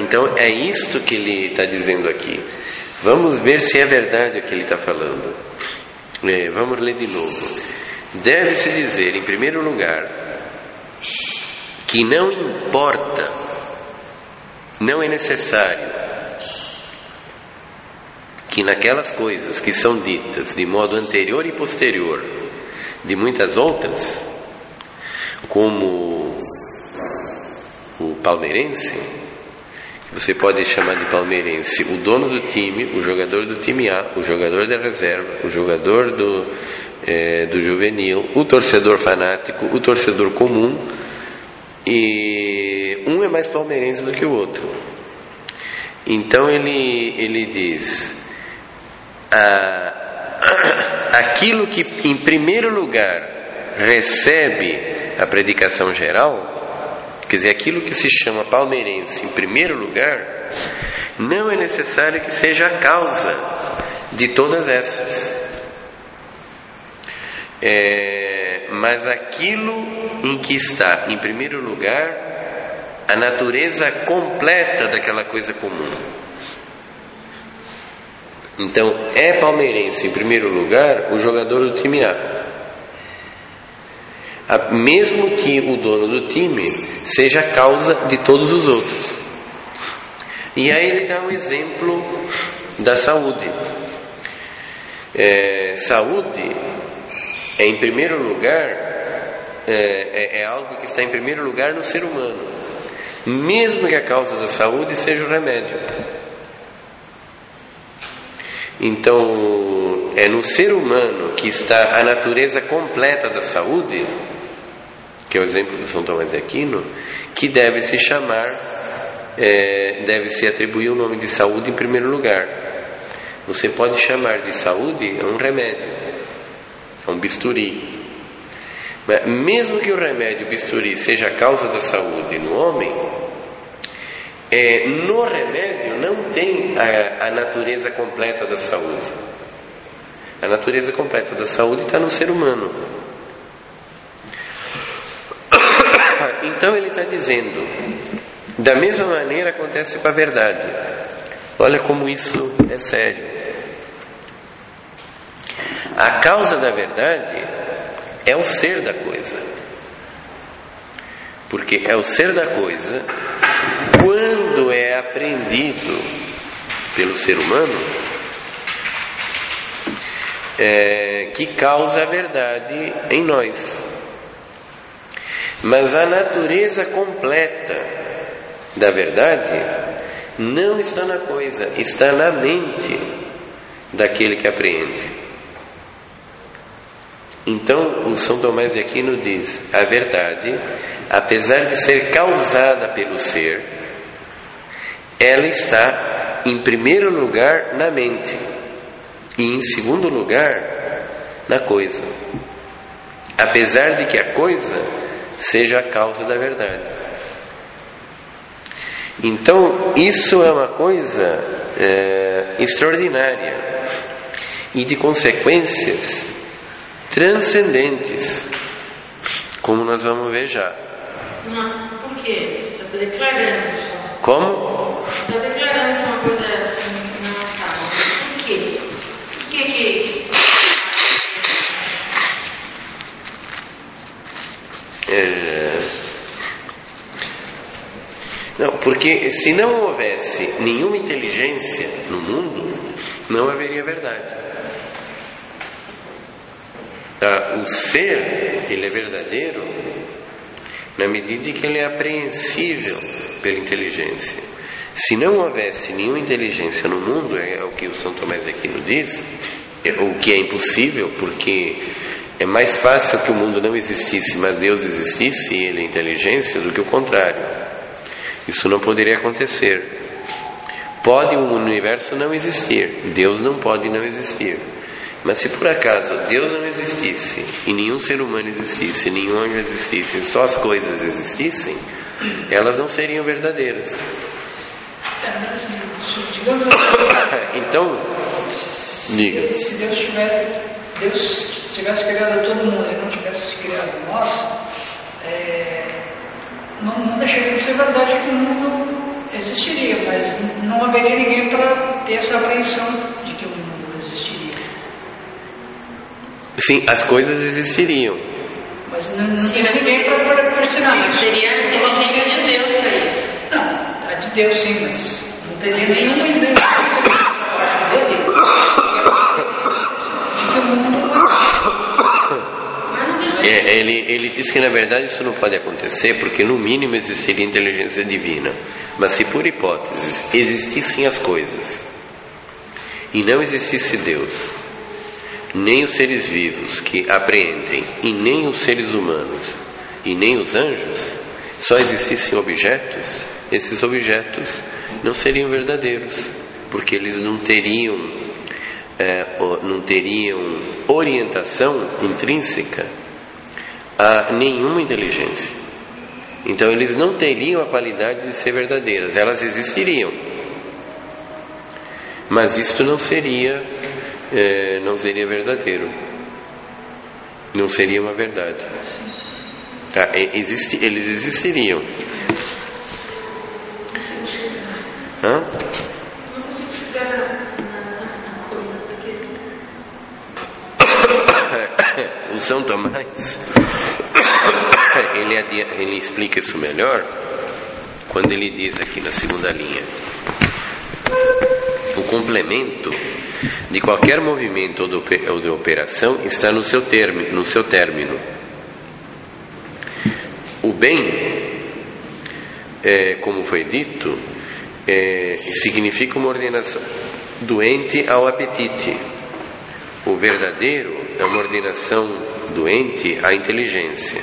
A: Então é isto que ele está dizendo aqui. Vamos ver se é verdade o que ele está falando. É, vamos ler de novo. Deve-se dizer, em primeiro lugar, que não importa, não é necessário que naquelas coisas que são ditas de modo anterior e posterior de muitas outras, como o palmeirense, que você pode chamar de palmeirense o dono do time, o jogador do time A, o jogador da reserva, o jogador do, é, do juvenil, o torcedor fanático, o torcedor comum, e um é mais palmeirense do que o outro. Então ele, ele diz ah, aquilo que em primeiro lugar recebe a predicação geral, quer dizer, aquilo que se chama palmeirense em primeiro lugar, não é necessário que seja a causa de todas essas. É, mas aquilo em que está em primeiro lugar a natureza completa daquela coisa comum. Então, é palmeirense em primeiro lugar o jogador do time A, mesmo que o dono do time seja a causa de todos os outros. E aí ele dá um exemplo da saúde. É, saúde é em primeiro lugar, é, é, é algo que está em primeiro lugar no ser humano, mesmo que a causa da saúde seja o remédio. Então, é no ser humano que está a natureza completa da saúde, que é o exemplo de São Tomás de Aquino, que deve se chamar, é, deve se atribuir o nome de saúde em primeiro lugar. Você pode chamar de saúde a um remédio, a um bisturi. Mas mesmo que o remédio, o bisturi, seja a causa da saúde no homem, é, no remédio não tem a, a natureza completa da saúde. A natureza completa da saúde está no ser humano. Então ele está dizendo, da mesma maneira acontece com a verdade. Olha como isso é sério. A causa da verdade é o ser da coisa, porque é o ser da coisa, quando é aprendido pelo ser humano, é, que causa a verdade em nós. Mas a natureza completa da verdade não está na coisa, está na mente daquele que apreende. Então, o São Tomás de Aquino diz: a verdade, apesar de ser causada pelo ser, ela está em primeiro lugar na mente e em segundo lugar na coisa, apesar de que a coisa seja a causa da verdade. Então, isso é uma coisa é, extraordinária e de consequências transcendentes, como nós vamos ver já.
B: Nossa, por quê? Você está declarando só.
A: Como?
B: Você está declarando uma coisa assim, não. Por quê? Por que que...
A: É... Não, porque se não houvesse nenhuma inteligência no mundo, não haveria verdade. Ah, o ser, ele é verdadeiro na medida em que ele é apreensível pela inteligência. Se não houvesse nenhuma inteligência no mundo, é o que o São Tomás de Aquino diz, o que é impossível, porque é mais fácil que o mundo não existisse, mas Deus existisse e ele é inteligência, do que o contrário. Isso não poderia acontecer. Pode o universo não existir, Deus não pode não existir. Mas se por acaso Deus não existisse, e nenhum ser humano existisse, nenhum anjo existisse, só as coisas existissem, elas não seriam verdadeiras. Então, diga.
C: Se Deus tivesse, Deus tivesse criado todo mundo e não tivesse criado nós, é, não, não deixaria de ser verdade que o mundo existiria, mas não haveria ninguém para ter essa apreensão de que o mundo existiria.
A: Sim, as coisas existiriam.
C: Mas não, não teria ninguém para perceber isso.
B: Seria a inteligência de Deus para isso.
C: Não, a de Deus sim, mas não teria nenhuma ideia da parte dele de que o mundo
A: É, ele, ele diz que na verdade isso não pode acontecer porque no mínimo existiria inteligência divina. Mas se por hipótese existissem as coisas e não existisse Deus, nem os seres vivos que apreendem, e nem os seres humanos, e nem os anjos, só existissem objetos, esses objetos não seriam verdadeiros, porque eles não teriam, é, não teriam orientação intrínseca a nenhuma inteligência. Então eles não teriam a qualidade de ser verdadeiras. Elas existiriam, mas isto não seria é, não seria verdadeiro, não seria uma verdade. Tá? Existe, eles existiriam. Hã? O São Tomás ele, ele explica isso melhor quando ele diz aqui na segunda linha: o complemento de qualquer movimento ou de operação está no seu término, no seu término. O bem, é, como foi dito, é, significa uma ordenação doente ao apetite. O verdadeiro é uma ordenação doente à inteligência.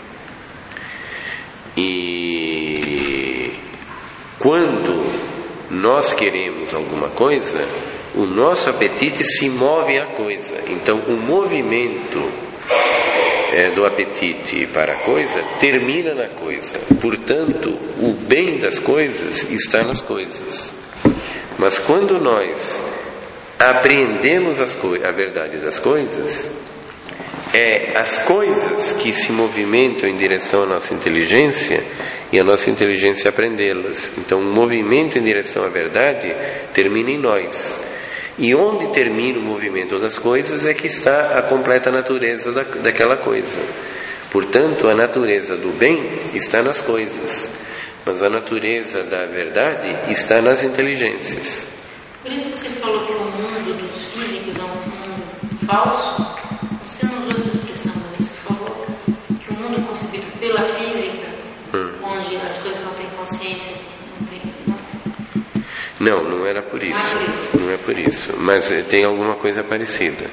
A: E quando nós queremos alguma coisa, o nosso apetite se move à coisa. Então o movimento é, do apetite para a coisa termina na coisa. Portanto, o bem das coisas está nas coisas. Mas quando nós apreendemos as co- a verdade das coisas, é as coisas que se movimentam em direção à nossa inteligência e a nossa inteligência aprendê-las. Então o movimento em direção à verdade termina em nós, e onde termina o movimento das coisas é que está a completa natureza da, daquela coisa. Portanto, a natureza do bem está nas coisas, mas a natureza da verdade está nas inteligências.
B: Por isso que você falou que o mundo dos físicos é um mundo falso. Você não usou essa expressão, mas você falou que o mundo concebido pela física, hum. onde as coisas não têm consciência, não tem...
A: Não, não era por isso. Não é por isso. Mas tem alguma coisa parecida.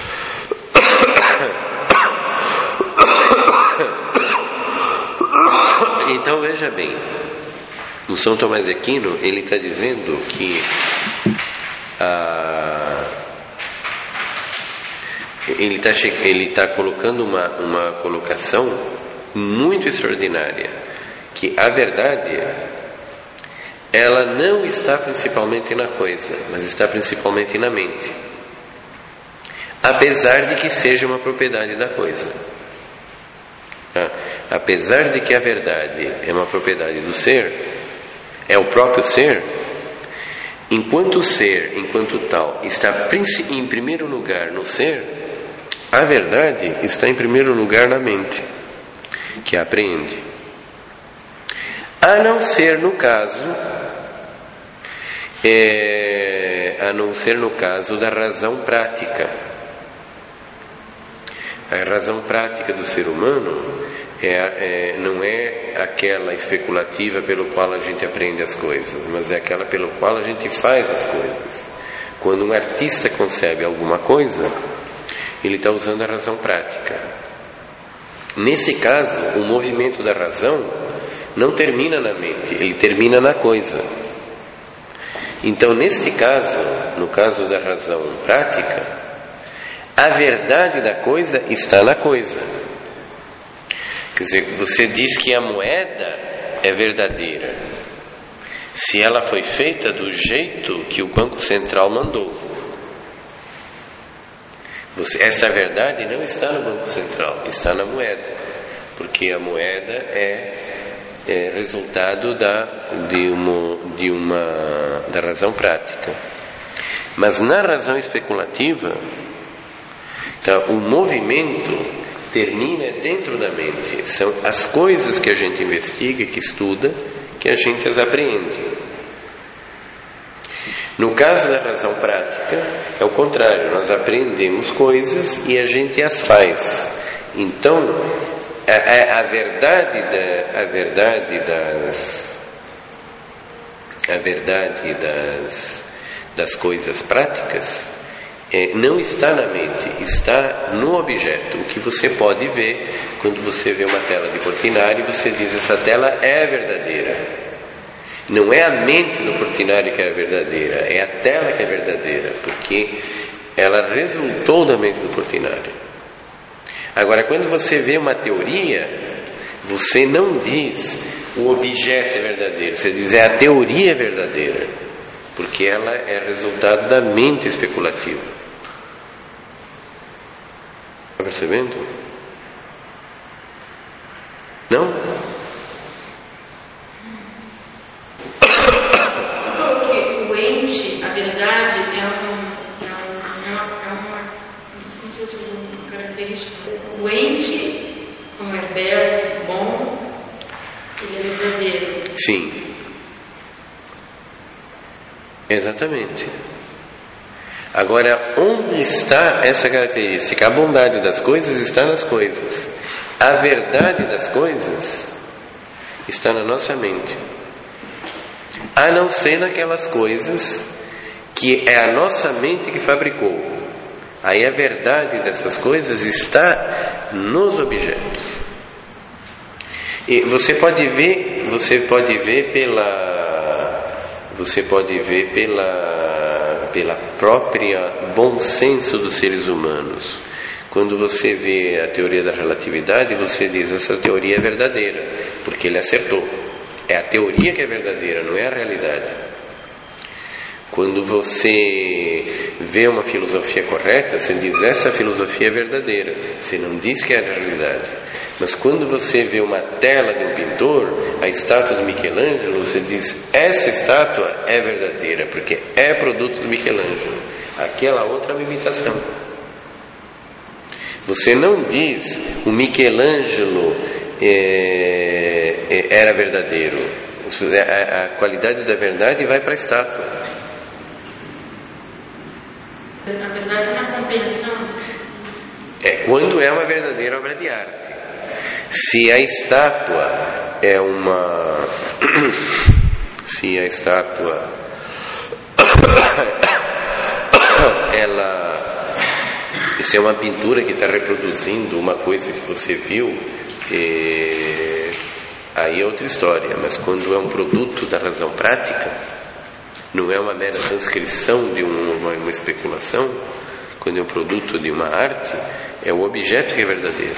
A: Então veja bem, o São Tomás de Aquino, ele está dizendo que ah, ele está ele tá colocando uma, uma colocação muito extraordinária, que a verdade ela não está principalmente na coisa, mas está principalmente na mente, apesar de que seja uma propriedade da coisa. Ah, apesar de que a verdade é uma propriedade do ser, é o próprio ser, enquanto o ser, enquanto tal, está em primeiro lugar no ser, a verdade está em primeiro lugar na mente, que a apreende. A não ser no caso, é, a não ser no caso da razão prática. A razão prática do ser humano é, é, não é aquela especulativa pelo qual a gente aprende as coisas, mas é aquela pelo qual a gente faz as coisas. Quando um artista concebe alguma coisa, ele está usando a razão prática. Nesse caso, o movimento da razão não termina na mente, ele termina na coisa. Então, neste caso, no caso da razão prática, a verdade da coisa está na coisa. Quer dizer, você diz que a moeda é verdadeira se ela foi feita do jeito que o Banco Central mandou. Você, essa verdade não está no Banco Central, está na moeda, porque a moeda é é resultado da, de, uma, de uma, da razão prática. Mas na razão especulativa, então, o movimento termina dentro da mente. São as coisas que a gente investiga, que estuda, que a gente as apreende. No caso da razão prática, é o contrário. Nós aprendemos coisas e a gente as faz. Então, a, a, a verdade da, a verdade das, a verdade das, das coisas práticas É, não está na mente, está no objeto. O que você pode ver quando você vê uma tela de Portinari, você diz: essa tela é verdadeira. Não é a mente do Portinari que é verdadeira, é a tela que é verdadeira, porque ela resultou da mente do Portinari. Agora, quando você vê uma teoria, você não diz o objeto é verdadeiro, você diz é a teoria verdadeira, porque ela é resultado da mente especulativa. Está percebendo? Não?
B: Porque o ente, a verdade, é, um, é, um, é uma, não sei se é uma característica. O ente, como é belo, bom, ele é verdadeiro.
A: Sim. Exatamente. Agora, onde está essa característica? A bondade das coisas está nas coisas. A verdade das coisas está na nossa mente. A não ser naquelas coisas que é a nossa mente que fabricou. Aí a verdade dessas coisas está nos objetos. E você pode ver, você pode ver pela, você pode ver pela pela própria bom senso dos seres humanos. Quando você vê a teoria da relatividade, você diz: essa teoria é verdadeira, porque ele acertou. É a teoria que é verdadeira, não é a realidade. Quando você vê uma filosofia correta, você diz: essa filosofia é verdadeira. Você não diz que é a realidade. Mas quando você vê uma tela de um pintor, a estátua de Michelangelo, você diz: essa estátua é verdadeira, porque é produto de Michelangelo. Aquela outra é uma imitação. Você não diz: o Michelangelo é, é, era verdadeiro. A, a qualidade da verdade vai para a estátua.
B: Na verdade, é uma compreensão.
A: É quando é uma verdadeira obra de arte. Se a estátua é uma... Se a estátua... Ela... Se é uma pintura que está reproduzindo uma coisa que você viu, é... aí é outra história. Mas quando é um produto da razão prática, não é uma mera transcrição de uma, uma especulação, quando é um produto de uma arte, é o objeto que é verdadeiro.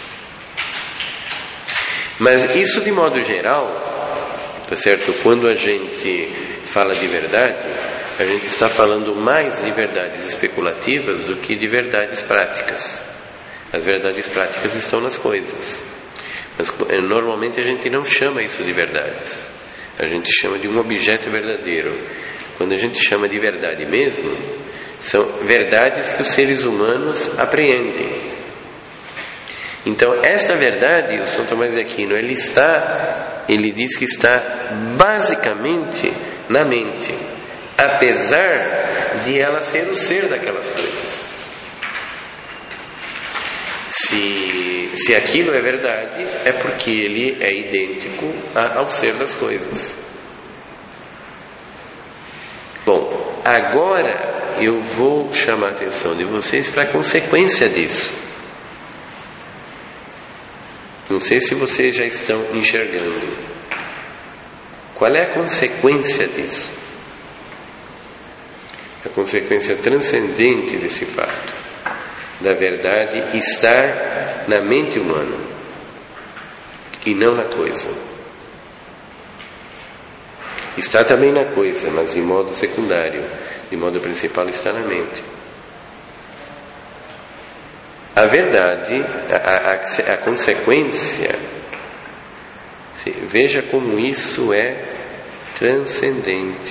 A: Mas isso de modo geral, tá certo? Quando a gente fala de verdade, a gente está falando mais de verdades especulativas do que de verdades práticas. As verdades práticas estão nas coisas. Mas normalmente a gente não chama isso de verdades. A gente chama de um objeto verdadeiro. Quando a gente chama de verdade mesmo, são verdades que os seres humanos apreendem. Então, esta verdade, o São Tomás de Aquino, ele está, ele diz que está basicamente na mente, apesar de ela ser o ser daquelas coisas. Se, se aquilo é verdade, é porque ele é idêntico ao ser das coisas. Bom, agora eu vou chamar a atenção de vocês para a consequência disso. Não sei se vocês já estão enxergando. Qual é a consequência disso? A consequência transcendente desse fato, da verdade estar na mente humana e não na coisa. Está também na coisa, mas de modo secundário. De modo principal está na mente. A verdade, a, a, a consequência Veja como isso é transcendente.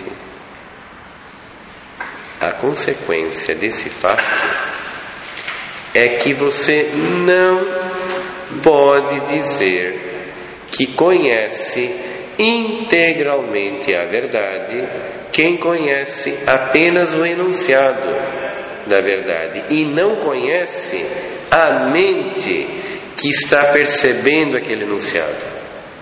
A: A consequência desse fato é que você não pode dizer que conhece integralmente a verdade quem conhece apenas o enunciado da verdade e não conhece a mente que está percebendo aquele enunciado.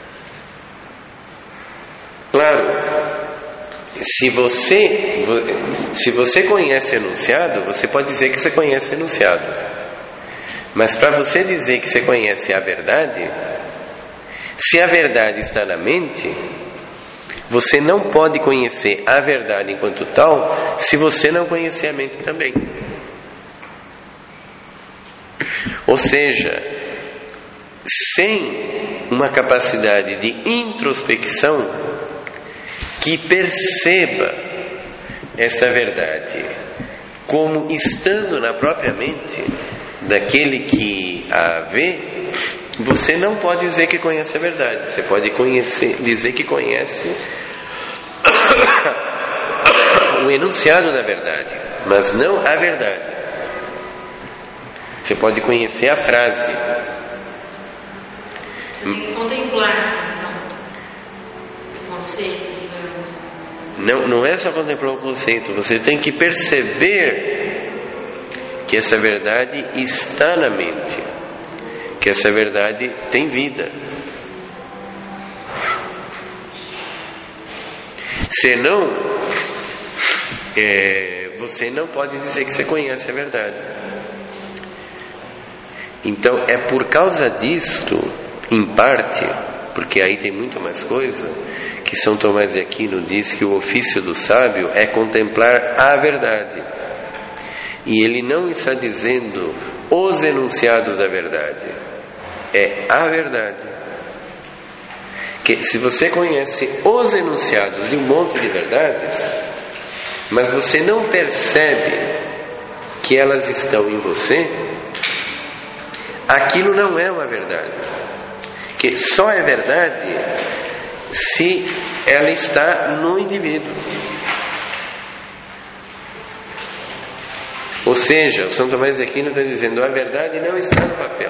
A: Claro, se você, se você conhece o enunciado, você pode dizer que você conhece o enunciado. Mas para você dizer que você conhece a verdade, se a verdade está na mente, você não pode conhecer a verdade enquanto tal, se você não conhecer a mente também. Ou seja, sem uma capacidade de introspecção que perceba essa verdade como estando na própria mente daquele que a vê, você não pode dizer que conhece a verdade. Você pode conhecer, dizer que conhece o enunciado da verdade, mas não a verdade. Você pode conhecer a frase.
B: Tem que contemplar, então, o conceito.
A: Não, não é só contemplar o conceito, você tem que perceber que essa verdade está na mente, que essa verdade tem vida. Senão, é, você não pode dizer que você conhece a verdade. Então, é por causa disto, em parte, porque aí tem muito mais coisa, que São Tomás de Aquino diz que o ofício do sábio é contemplar a verdade. E ele não está dizendo os enunciados da verdade, é a verdade. Que se você conhece os enunciados de um monte de verdades, mas você não percebe que elas estão em você, aquilo não é uma verdade. Que só é verdade se ela está no indivíduo. Ou seja, o São Tomás de Aquino está dizendo: a verdade não está no papel,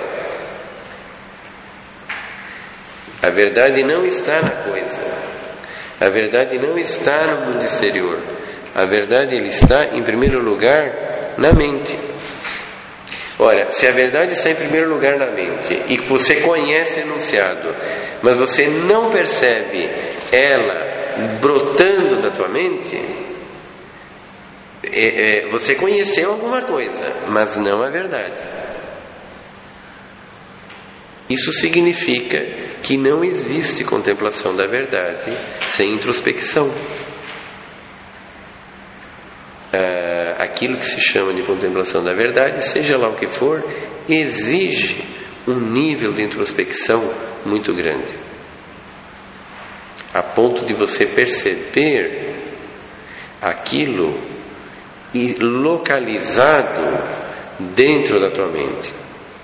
A: a verdade não está na coisa, a verdade não está no mundo exterior, a verdade ele está em primeiro lugar na mente. Ora, se a verdade está em primeiro lugar na mente e você conhece o enunciado, mas você não percebe ela brotando da tua mente, é, é, você conheceu alguma coisa, mas não a verdade. Isso significa que não existe contemplação da verdade sem introspecção. Uh, aquilo que se chama de contemplação da verdade, seja lá o que for, exige um nível de introspecção muito grande, a ponto de você perceber aquilo e localizado dentro da tua mente.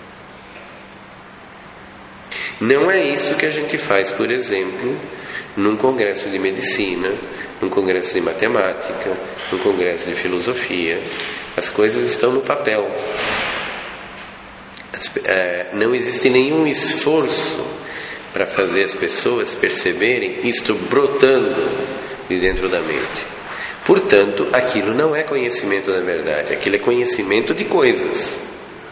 A: Não é isso que a gente faz, por exemplo, num congresso de medicina, num congresso de matemática, num congresso de filosofia. As coisas estão no papel. As, é, não existe nenhum esforço para fazer as pessoas perceberem isto brotando de dentro da mente. Portanto, aquilo não é conhecimento da verdade, aquilo é conhecimento de coisas.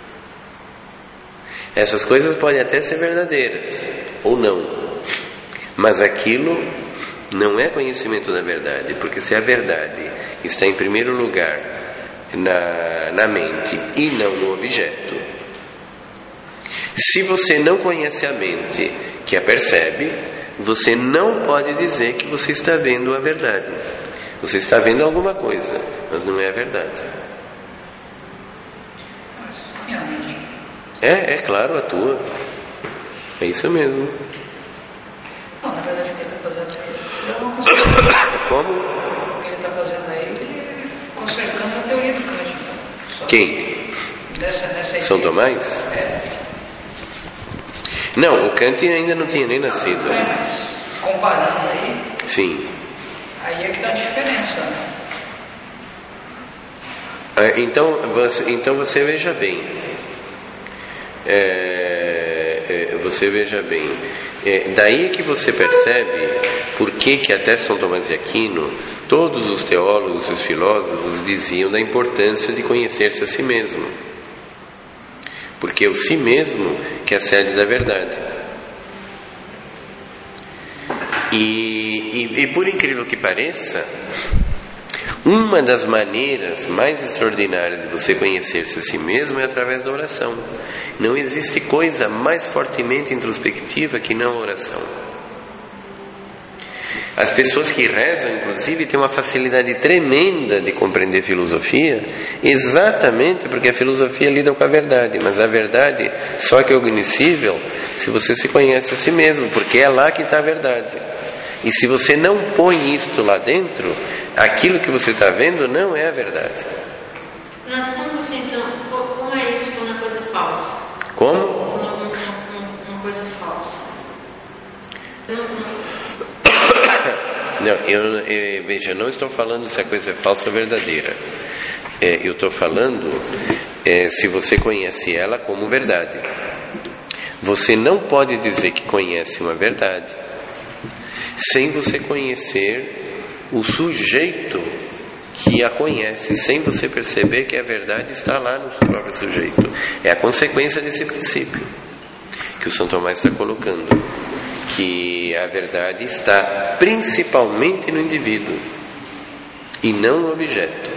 A: Essas coisas podem até ser verdadeiras ou não, mas aquilo não é conhecimento da verdade, porque se a verdade está em primeiro lugar na, na mente e não no objeto, se você não conhece a mente que a percebe, você não pode dizer que você está vendo a verdade. Você está vendo alguma coisa, mas não é a verdade. É, é claro, a tua. É isso mesmo.
C: Não, na verdade o que ele está fazendo aí é uma consertação.
A: Como?
C: O que ele está fazendo aí, ele consertando a teoria do Kant.
A: Quem?
C: Dessa, dessa
A: São Tomás?
C: É.
A: Não, o Kant ainda não tinha nem nascido.
C: É, mas comparando aí,
A: sim.
C: Aí é que está a diferença, né?
A: Então você, então você veja bem, é, é, você veja bem, é, daí que você percebe por que que até São Tomás de Aquino, todos os teólogos, os filósofos diziam da importância de conhecer-se a si mesmo, porque é o si mesmo que é a sede da verdade. E, e, e por incrível que pareça, uma das maneiras mais extraordinárias de você conhecer-se a si mesmo é através da oração. Não existe coisa mais fortemente introspectiva que não a oração. As pessoas que rezam, inclusive, têm uma facilidade tremenda de compreender filosofia, exatamente porque a filosofia lida com a verdade, mas a verdade só é cognoscível se você se conhece a si mesmo, porque é lá que está a verdade. E se você não põe isto lá dentro, aquilo que você está vendo não é a verdade.
B: Não, como você então, como é isso quando é coisa falsa?
A: Como?
B: Uma, uma, uma coisa falsa.
A: Não, eu, eu, veja, não estou falando se a coisa é falsa ou verdadeira. É, eu estou falando é, se você conhece ela como verdade. Você não pode dizer que conhece uma verdade sem você conhecer o sujeito que a conhece, sem você perceber que a verdade está lá no próprio sujeito. É a consequência desse princípio que o São Tomás está colocando, que a verdade está principalmente no indivíduo e não no objeto,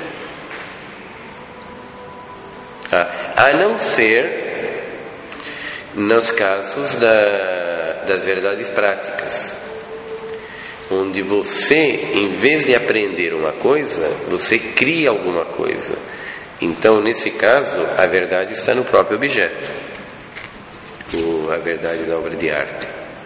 A: a não ser nos casos da, das verdades práticas, onde você, em vez de aprender uma coisa, você cria alguma coisa. Então, nesse caso, a verdade está no próprio objeto, a verdade da obra de arte.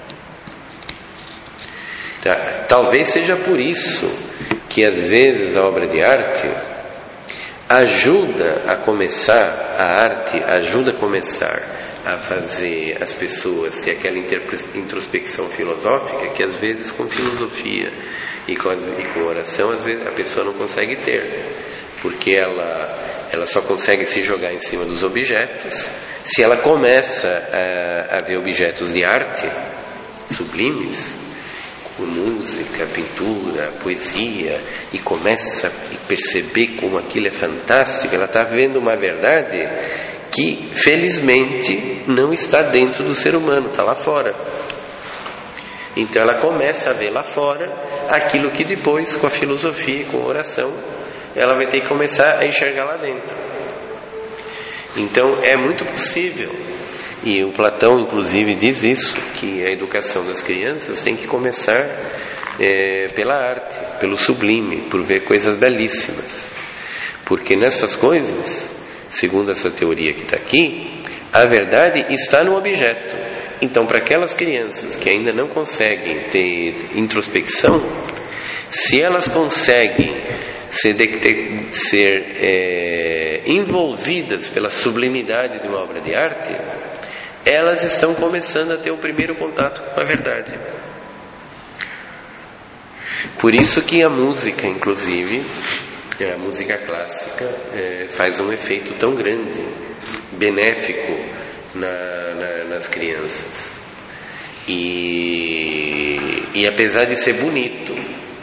A: Tá? Talvez seja por isso que às vezes a obra de arte ajuda a começar, a arte ajuda a começar a fazer as pessoas ter aquela introspecção filosófica que às vezes com filosofia e com, as, e com oração às vezes a pessoa não consegue ter, porque ela, ela só consegue se jogar em cima dos objetos se ela começa a, a ver objetos de arte sublimes, com música, pintura, poesia, e começa a perceber como aquilo é fantástico. Ela está vendo uma verdade que felizmente não está dentro do ser humano, está lá fora. Então ela começa a ver lá fora aquilo que depois, com a filosofia e com a oração, ela vai ter que começar a enxergar lá dentro. Então é muito possível, e o Platão inclusive diz isso, que a educação das crianças tem que começar é, pela arte, pelo sublime, por ver coisas belíssimas, porque nessas coisas, segundo essa teoria que está aqui, a verdade está no objeto. Então, para aquelas crianças que ainda não conseguem ter introspecção, se elas conseguem ser, de, ser é, envolvidas pela sublimidade de uma obra de arte, elas estão começando a ter o primeiro contato com a verdade. Por isso que a música, inclusive, a música clássica, é, faz um efeito tão grande, benéfico na, na, nas crianças. E, e apesar de ser bonito,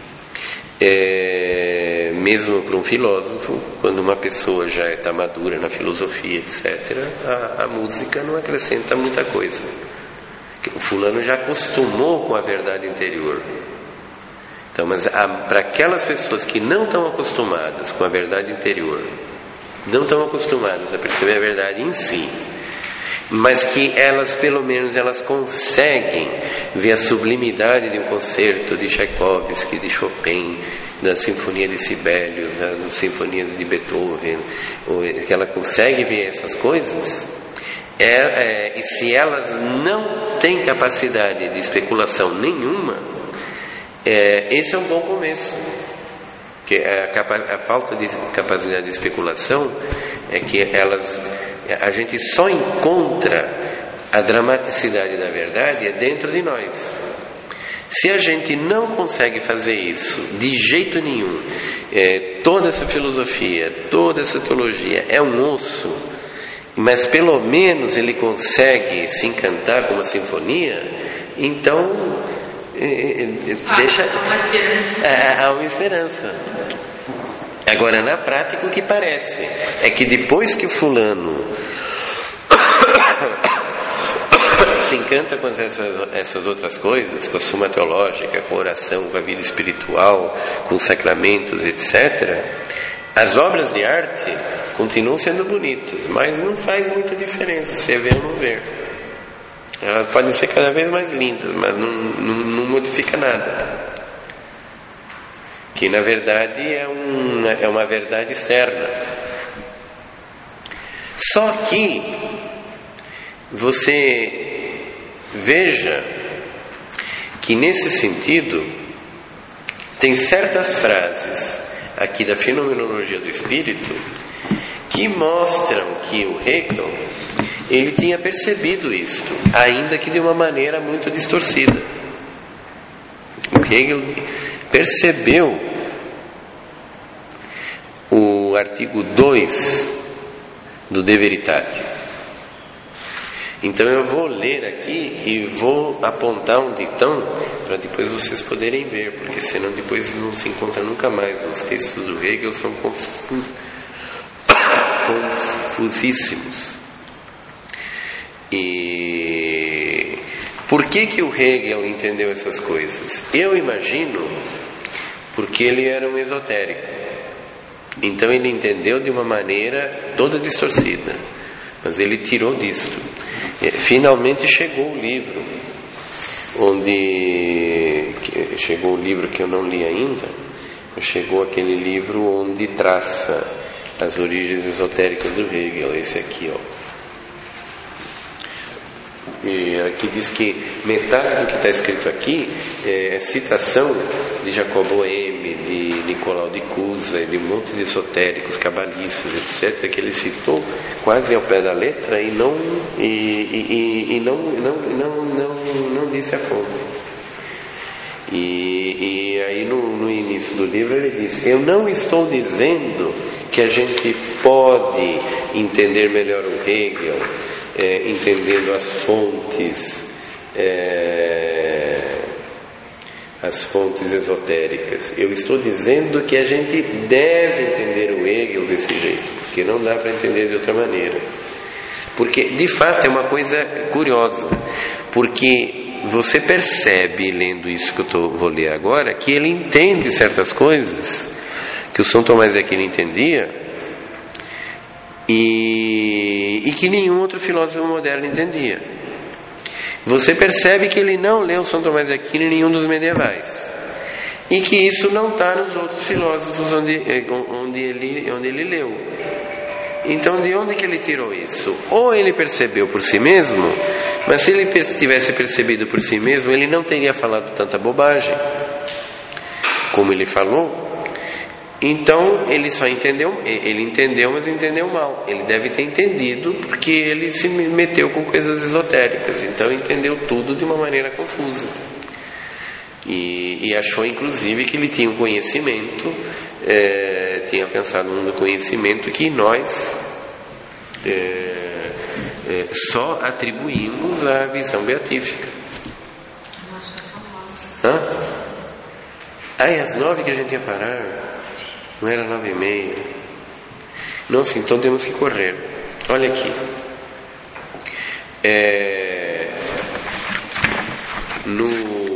A: é, mesmo para um filósofo, quando uma pessoa já está madura na filosofia, etcétera, a, a música não acrescenta muita coisa. O fulano já acostumou com a verdade interior. Então, mas para aquelas pessoas que não estão acostumadas com a verdade interior, não estão acostumadas a perceber a verdade em si, mas que elas, pelo menos, elas conseguem ver a sublimidade de um concerto de Tchaikovsky, de Chopin, da Sinfonia de Sibelius, das Sinfonias de Beethoven, que ela consegue ver essas coisas, é, é, e se elas não têm capacidade de especulação nenhuma, É, esse é um bom começo, que a, capa- a falta de capacidade de especulação é que elas, a gente só encontra A dramaticidade da verdade é dentro de nós. Se a gente não consegue fazer isso de jeito nenhum, é, toda essa filosofia, toda essa teologia é um osso, mas pelo menos ele consegue se encantar com uma sinfonia, então é, é, deixa,
B: há uma esperança.
A: É, há uma esperança. Agora, na prática, o que parece é que depois que o fulano se encanta com essas, essas outras coisas, com a suma teológica, com a oração, com a vida espiritual, com os sacramentos, etcétera, as obras de arte continuam sendo bonitas, mas não faz muita diferença se é ver ou não ver. Elas podem ser cada vez mais lindas, mas não, não, não modifica nada. Que na verdade é, um, é uma verdade externa. Só que você veja que nesse sentido tem certas frases aqui da fenomenologia do espírito que mostram que o Hegel ele tinha percebido isto, ainda que de uma maneira muito distorcida. O Hegel percebeu o artigo dois do De Veritate. Então eu vou ler aqui e vou apontar um ditão para depois vocês poderem ver, porque senão depois não se encontra nunca mais. Os textos do Hegel são confu... confusíssimos. E por que que o Hegel entendeu essas coisas? Eu imagino porque ele era um esotérico. Então ele entendeu de uma maneira toda distorcida, mas ele tirou disto. Finalmente chegou o livro, onde chegou o livro que eu não li ainda, chegou aquele livro onde traça as origens esotéricas do Hegel, esse aqui, ó. E aqui diz que metade do que está escrito aqui é citação de Jacob Boehme, de Nicolau de Cusa, de um monte de esotéricos, cabalistas, etcétera, que ele citou quase ao pé da letra e não e, e, e não, não, não, não, não disse a fonte. E, e aí no, no início do livro ele diz: eu não estou dizendo que a gente pode entender melhor o Hegel é, entendendo as fontes é, as fontes esotéricas. Eu estou dizendo que a gente deve entender o Hegel desse jeito, porque não dá para entender de outra maneira. Porque de fato é uma coisa curiosa, porque você percebe, lendo isso que eu tô, vou ler agora, que ele entende certas coisas que o São Tomás de Aquino entendia e, e que nenhum outro filósofo moderno entendia. Você percebe que ele não leu São Tomás de Aquino em nenhum dos medievais e que isso não está nos outros filósofos onde, onde, ele, onde ele leu. Então de onde que ele tirou isso? Ou ele percebeu por si mesmo, mas se ele tivesse percebido por si mesmo, ele não teria falado tanta bobagem como ele falou. Então ele só entendeu, ele entendeu, mas entendeu mal. Ele deve ter entendido porque ele se meteu com coisas esotéricas, então entendeu tudo de uma maneira confusa. E, e achou inclusive que ele tinha um conhecimento, é, tinha pensado no conhecimento que nós é, é, só atribuímos à visão beatífica. Hã? Ah, é às nove que a gente ia parar? Não era nove e meia? Nossa, então temos que correr. Olha aqui. É, no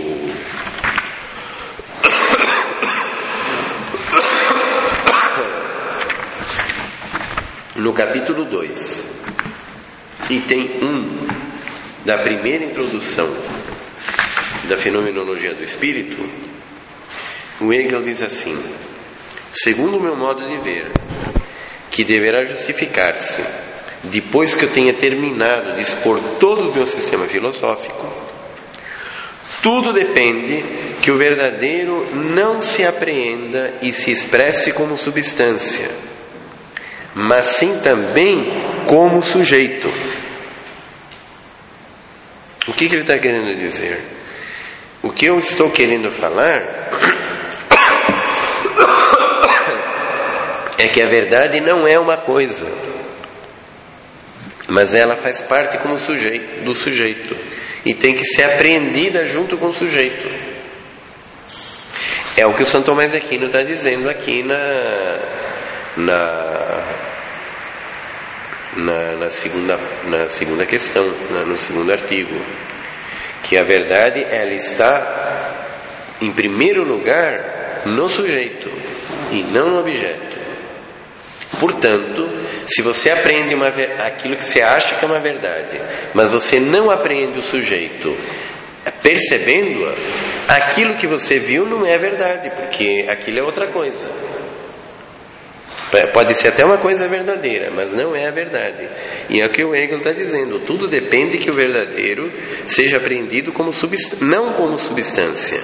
A: no capítulo dois, item um da primeira introdução da Fenomenologia do Espírito, o Hegel diz assim: segundo o meu modo de ver, que deverá justificar-se depois que eu tenha terminado de expor todo o meu sistema filosófico, tudo depende que o verdadeiro não se apreenda e se expresse como substância, mas sim também como sujeito. que, que ele está querendo dizer? O que eu estou querendo falar é que a verdade não é uma coisa, mas ela faz parte como sujeito, do sujeito, e tem que ser apreendida junto com o sujeito. É o que o Santo Tomás de Aquino está dizendo aqui na, na, na, na, segunda, na segunda questão, na, no segundo artigo, que a verdade ela está em primeiro lugar no sujeito e não no objeto. Portanto, se você aprende uma, aquilo que você acha que é uma verdade, mas você não aprende o sujeito percebendo-a, aquilo que você viu não é verdade, porque aquilo é outra coisa. Pode ser até uma coisa verdadeira, mas não é a verdade. E é o que o Hegel está dizendo: tudo depende que o verdadeiro seja apreendido como substância, não como substância,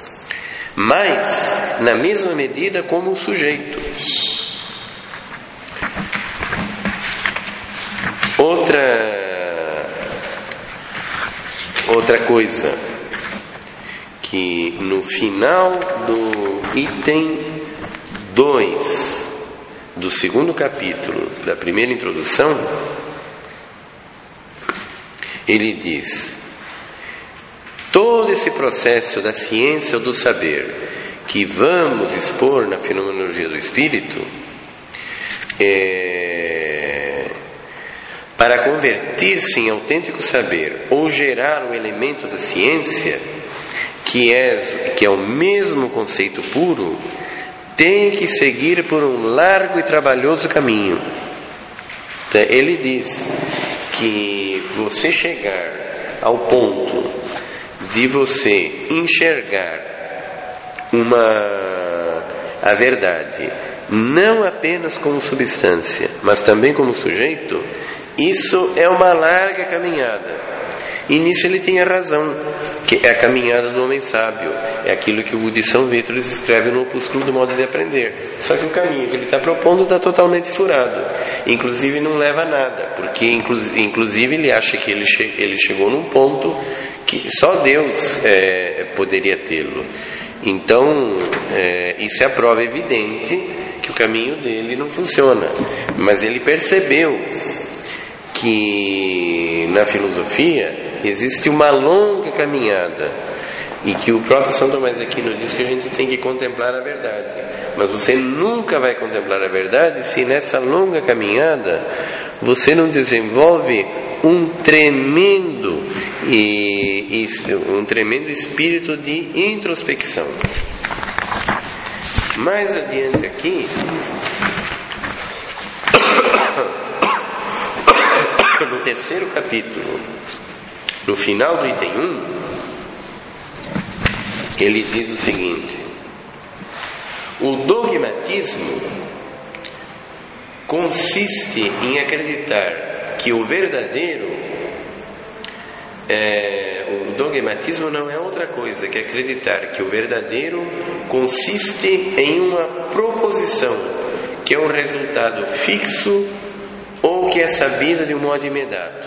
A: mas na mesma medida como o sujeito. Outra outra coisa que no final do item dois do segundo capítulo da primeira introdução, ele diz: todo esse processo da ciência ou do saber que vamos expor na fenomenologia do espírito é, para converter-se em autêntico saber ou gerar um elemento da ciência que é, que é o mesmo conceito puro, tem que seguir por um largo e trabalhoso caminho. Então, ele diz que você chegar ao ponto de você enxergar uma, a verdade não apenas como substância, mas também como sujeito, isso é uma larga caminhada. E nisso ele tem a razão, que é a caminhada do homem sábio. É aquilo que o de São Vítor escreve no opúsculo do modo de aprender. Só que o caminho que ele está propondo está totalmente furado. Inclusive não leva a nada, porque inclusive ele acha que ele, che- ele chegou num ponto que só Deus é, poderia tê-lo. Então, é, isso é a prova evidente que o caminho dele não funciona. Mas ele percebeu que na filosofia existe uma longa caminhada, e que o próprio São Tomás de Aquino diz que a gente tem que contemplar a verdade. Mas você nunca vai contemplar a verdade se nessa longa caminhada você não desenvolve um tremendo e, e um tremendo espírito de introspecção. Mais adiante aqui, no terceiro capítulo, no final do item um, ele diz o seguinte: o dogmatismo consiste em acreditar que o verdadeiro é, o dogmatismo não é outra coisa que acreditar que o verdadeiro consiste em uma proposição que é um resultado fixo ou que é sabida de um modo imediato.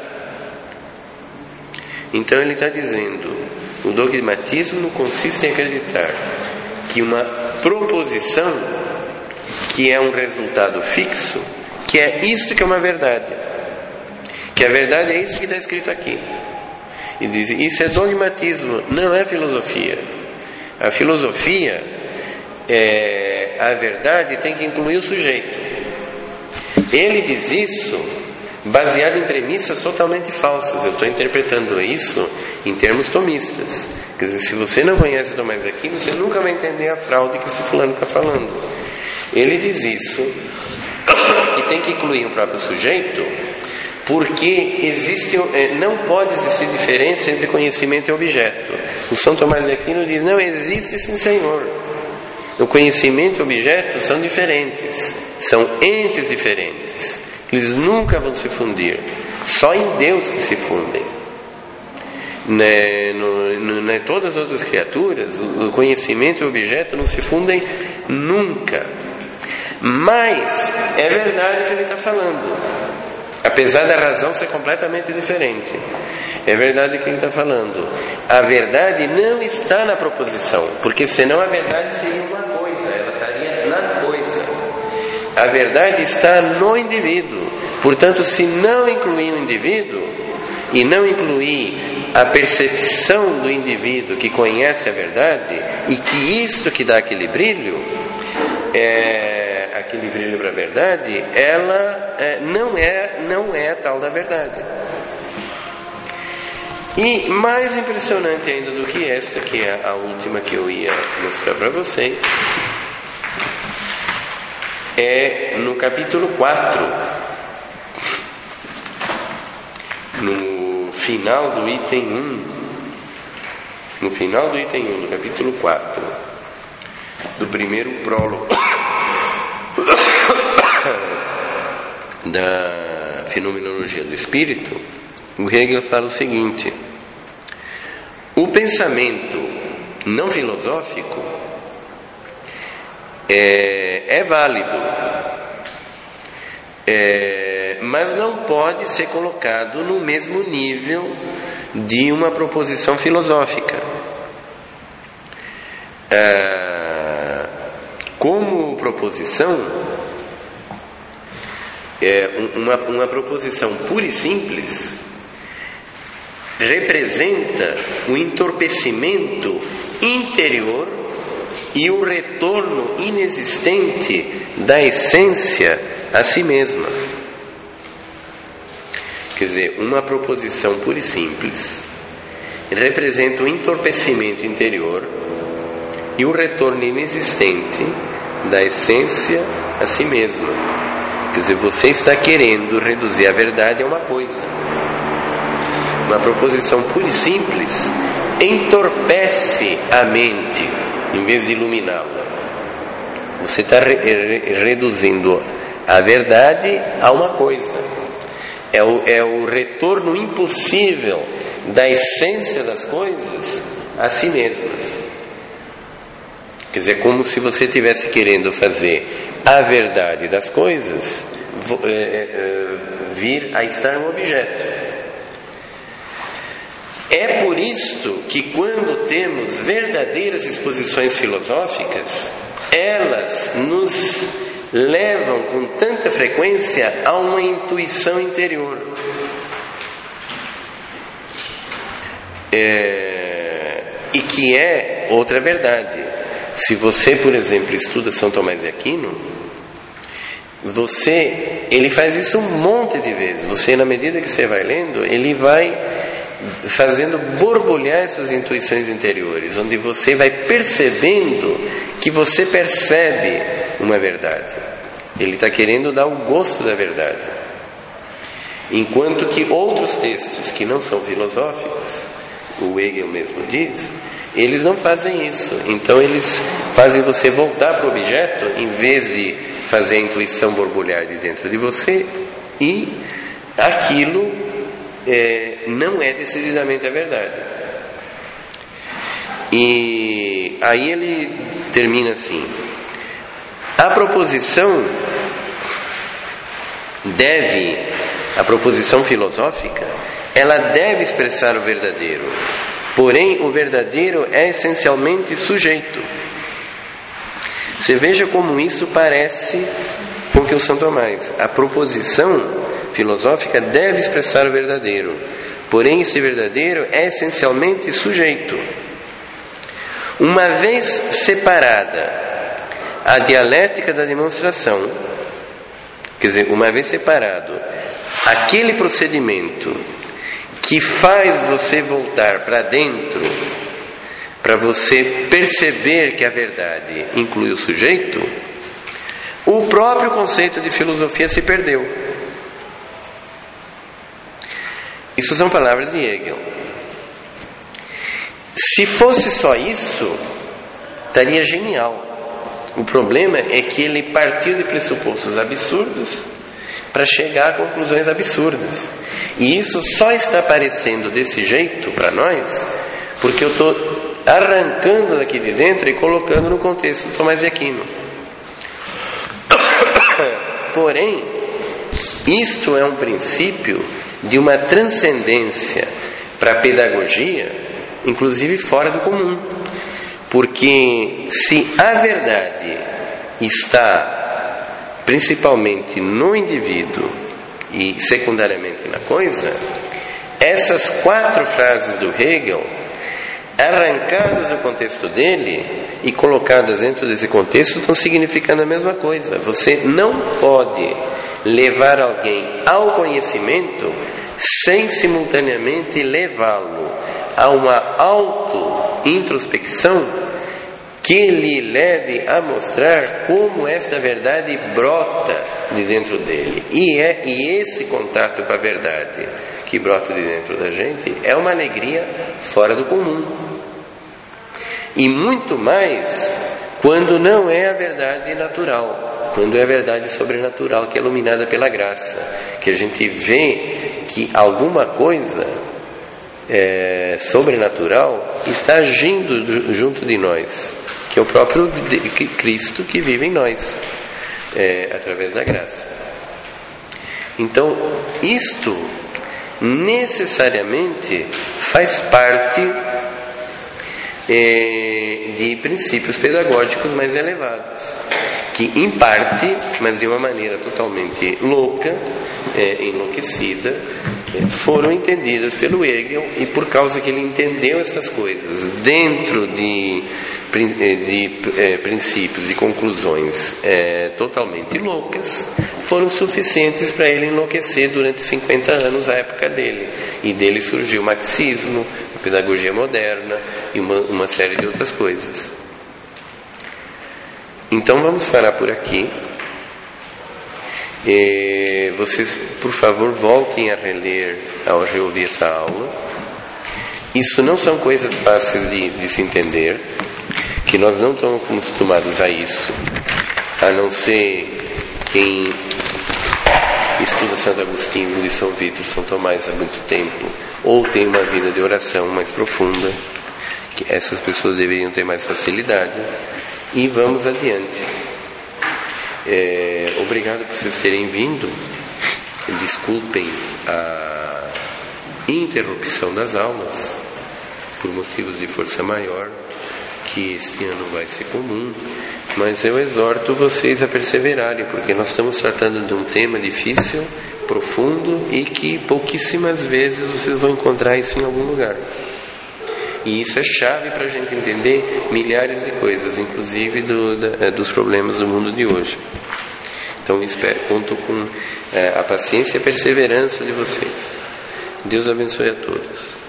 A: Então ele está dizendo: o dogmatismo consiste em acreditar que uma proposição que é um resultado fixo, que é isto que é uma verdade, que a verdade é isso que está escrito aqui. E diz: isso é dogmatismo, não é filosofia. A filosofia, é, a verdade tem que incluir o sujeito. Ele diz isso baseado em premissas totalmente falsas. Eu estou interpretando isso em termos tomistas. Quer dizer, se você não conhece Tomás de Aquino, você nunca vai entender a fraude que esse fulano está falando. Ele diz isso, que tem que incluir o próprio sujeito, porque existe, não pode existir diferença entre conhecimento e objeto. O São Tomás de Aquino diz: não existe, sim, senhor. O conhecimento e o objeto são diferentes, são entes diferentes. Eles nunca vão se fundir. Só em Deus que se fundem. Né, no, no, né, todas as outras criaturas, o conhecimento e o objeto não se fundem nunca. Mas é verdade o que ele está falando. apesar da razão ser completamente diferente. É verdade o que ele está falando. A verdade não está na proposição, porque senão a verdade seria uma coisa, ela estaria na coisa. A verdade está no indivíduo. Portanto, se não incluir o indivíduo e não incluir a percepção do indivíduo que conhece a verdade, e que isto que dá aquele brilho, é, aquele brilho para a verdade, ela é, não é, não é a tal da verdade. E mais impressionante ainda do que esta, que é a última que eu ia mostrar para vocês, é no capítulo quatro, no final do item um, no final do item um, do capítulo quatro, do primeiro prólogo da Fenomenologia do Espírito, o Hegel fala o seguinte: o pensamento não filosófico é, é válido, é, mas não pode ser colocado no mesmo nível de uma proposição filosófica. É, como proposição, é, uma, uma proposição pura e simples representa o entorpecimento interior e o retorno inexistente da essência a si mesma. Quer dizer, uma proposição pura e simples representa o entorpecimento interior e o retorno inexistente da essência a si mesma. Quer dizer, você está querendo reduzir a verdade a uma coisa. Uma proposição pura e simples entorpece a mente em vez de iluminá-la. Você está re- re- reduzindo a verdade a uma coisa. É o, é o retorno impossível da essência das coisas a si mesmas. Quer dizer, como se você estivesse querendo fazer a verdade das coisas é, é, vir a estar um objeto. É por isto que quando temos verdadeiras exposições filosóficas, elas nos levam com tanta frequência a uma intuição interior. É, e que é outra verdade. Se você, por exemplo, estuda São Tomás de Aquino, você, ele faz isso um monte de vezes. Você, na medida que você vai lendo, ele vai fazendo borbulhar essas intuições interiores, onde você vai percebendo que você percebe uma verdade. Ele está querendo dar o gosto da verdade. Enquanto que outros textos que não são filosóficos, o Hegel mesmo diz, eles não fazem isso. Então eles fazem você voltar para o objeto em vez de fazer a intuição borbulhar de dentro de você, e aquilo É, não é decididamente a verdade. E aí ele termina assim: a proposição deve, a proposição filosófica, ela deve expressar o verdadeiro, porém o verdadeiro é essencialmente sujeito. Você veja como isso parece com que o São Tomás, a proposição filosófica deve expressar o verdadeiro, porém esse verdadeiro é essencialmente sujeito. Uma vez separada a dialética da demonstração, quer dizer, uma vez separado aquele procedimento que faz você voltar para dentro, para você perceber que a verdade inclui o sujeito, o próprio conceito de filosofia se perdeu. Isso são palavras de Hegel. Se fosse só isso, estaria genial. O problema é que ele partiu de pressupostos absurdos para chegar a conclusões absurdas. E isso só está aparecendo desse jeito para nós porque eu estou arrancando daqui de dentro e colocando no contexto de Tomás de Aquino. Porém, isto é um princípio de uma transcendência para a pedagogia, inclusive fora do comum. Porque se a verdade está principalmente no indivíduo e secundariamente na coisa, essas quatro frases do Hegel, arrancadas do contexto dele e colocadas dentro desse contexto, estão significando a mesma coisa. Você não pode levar alguém ao conhecimento sem simultaneamente levá-lo a uma auto-introspecção que lhe leve a mostrar como esta verdade brota de dentro dele. E, é, e esse contato com a verdade que brota de dentro da gente é uma alegria fora do comum. E muito mais quando não é a verdade natural, quando é a verdade sobrenatural que é iluminada pela graça, que a gente vê que alguma coisa é, sobrenatural está agindo junto de nós, que é o próprio Cristo que vive em nós, é, através da graça. Então, isto necessariamente faz parte é, de princípios pedagógicos mais elevados, que em parte, mas de uma maneira totalmente louca, é, enlouquecida, é, foram entendidas pelo Hegel, e por causa que ele entendeu essas coisas dentro de de é, princípios e conclusões é, totalmente loucas, foram suficientes para ele enlouquecer durante cinquenta anos, a época dele. E dele surgiu o marxismo, a pedagogia moderna e uma, uma série de outras coisas. Então vamos parar por aqui. E vocês, por favor, voltem a reler, ao reouvir essa aula. Isso não são coisas fáceis de, de se entender, que nós não estamos acostumados a isso, a não ser quem estuda Santo Agostinho e São Vítor, São Tomás há muito tempo, ou tem uma vida de oração mais profunda, que essas pessoas deveriam ter mais facilidade. E vamos adiante. É, obrigado por vocês terem vindo. Desculpem a interrupção das aulas por motivos de força maior, que este ano vai ser comum, mas eu exorto vocês a perseverarem, porque nós estamos tratando de um tema difícil, profundo, e que pouquíssimas vezes vocês vão encontrar isso em algum lugar. E isso é chave para a gente entender milhares de coisas, inclusive do, da, dos problemas do mundo de hoje. Então espero, conto com é, a paciência e a perseverança de vocês. Deus abençoe a todos.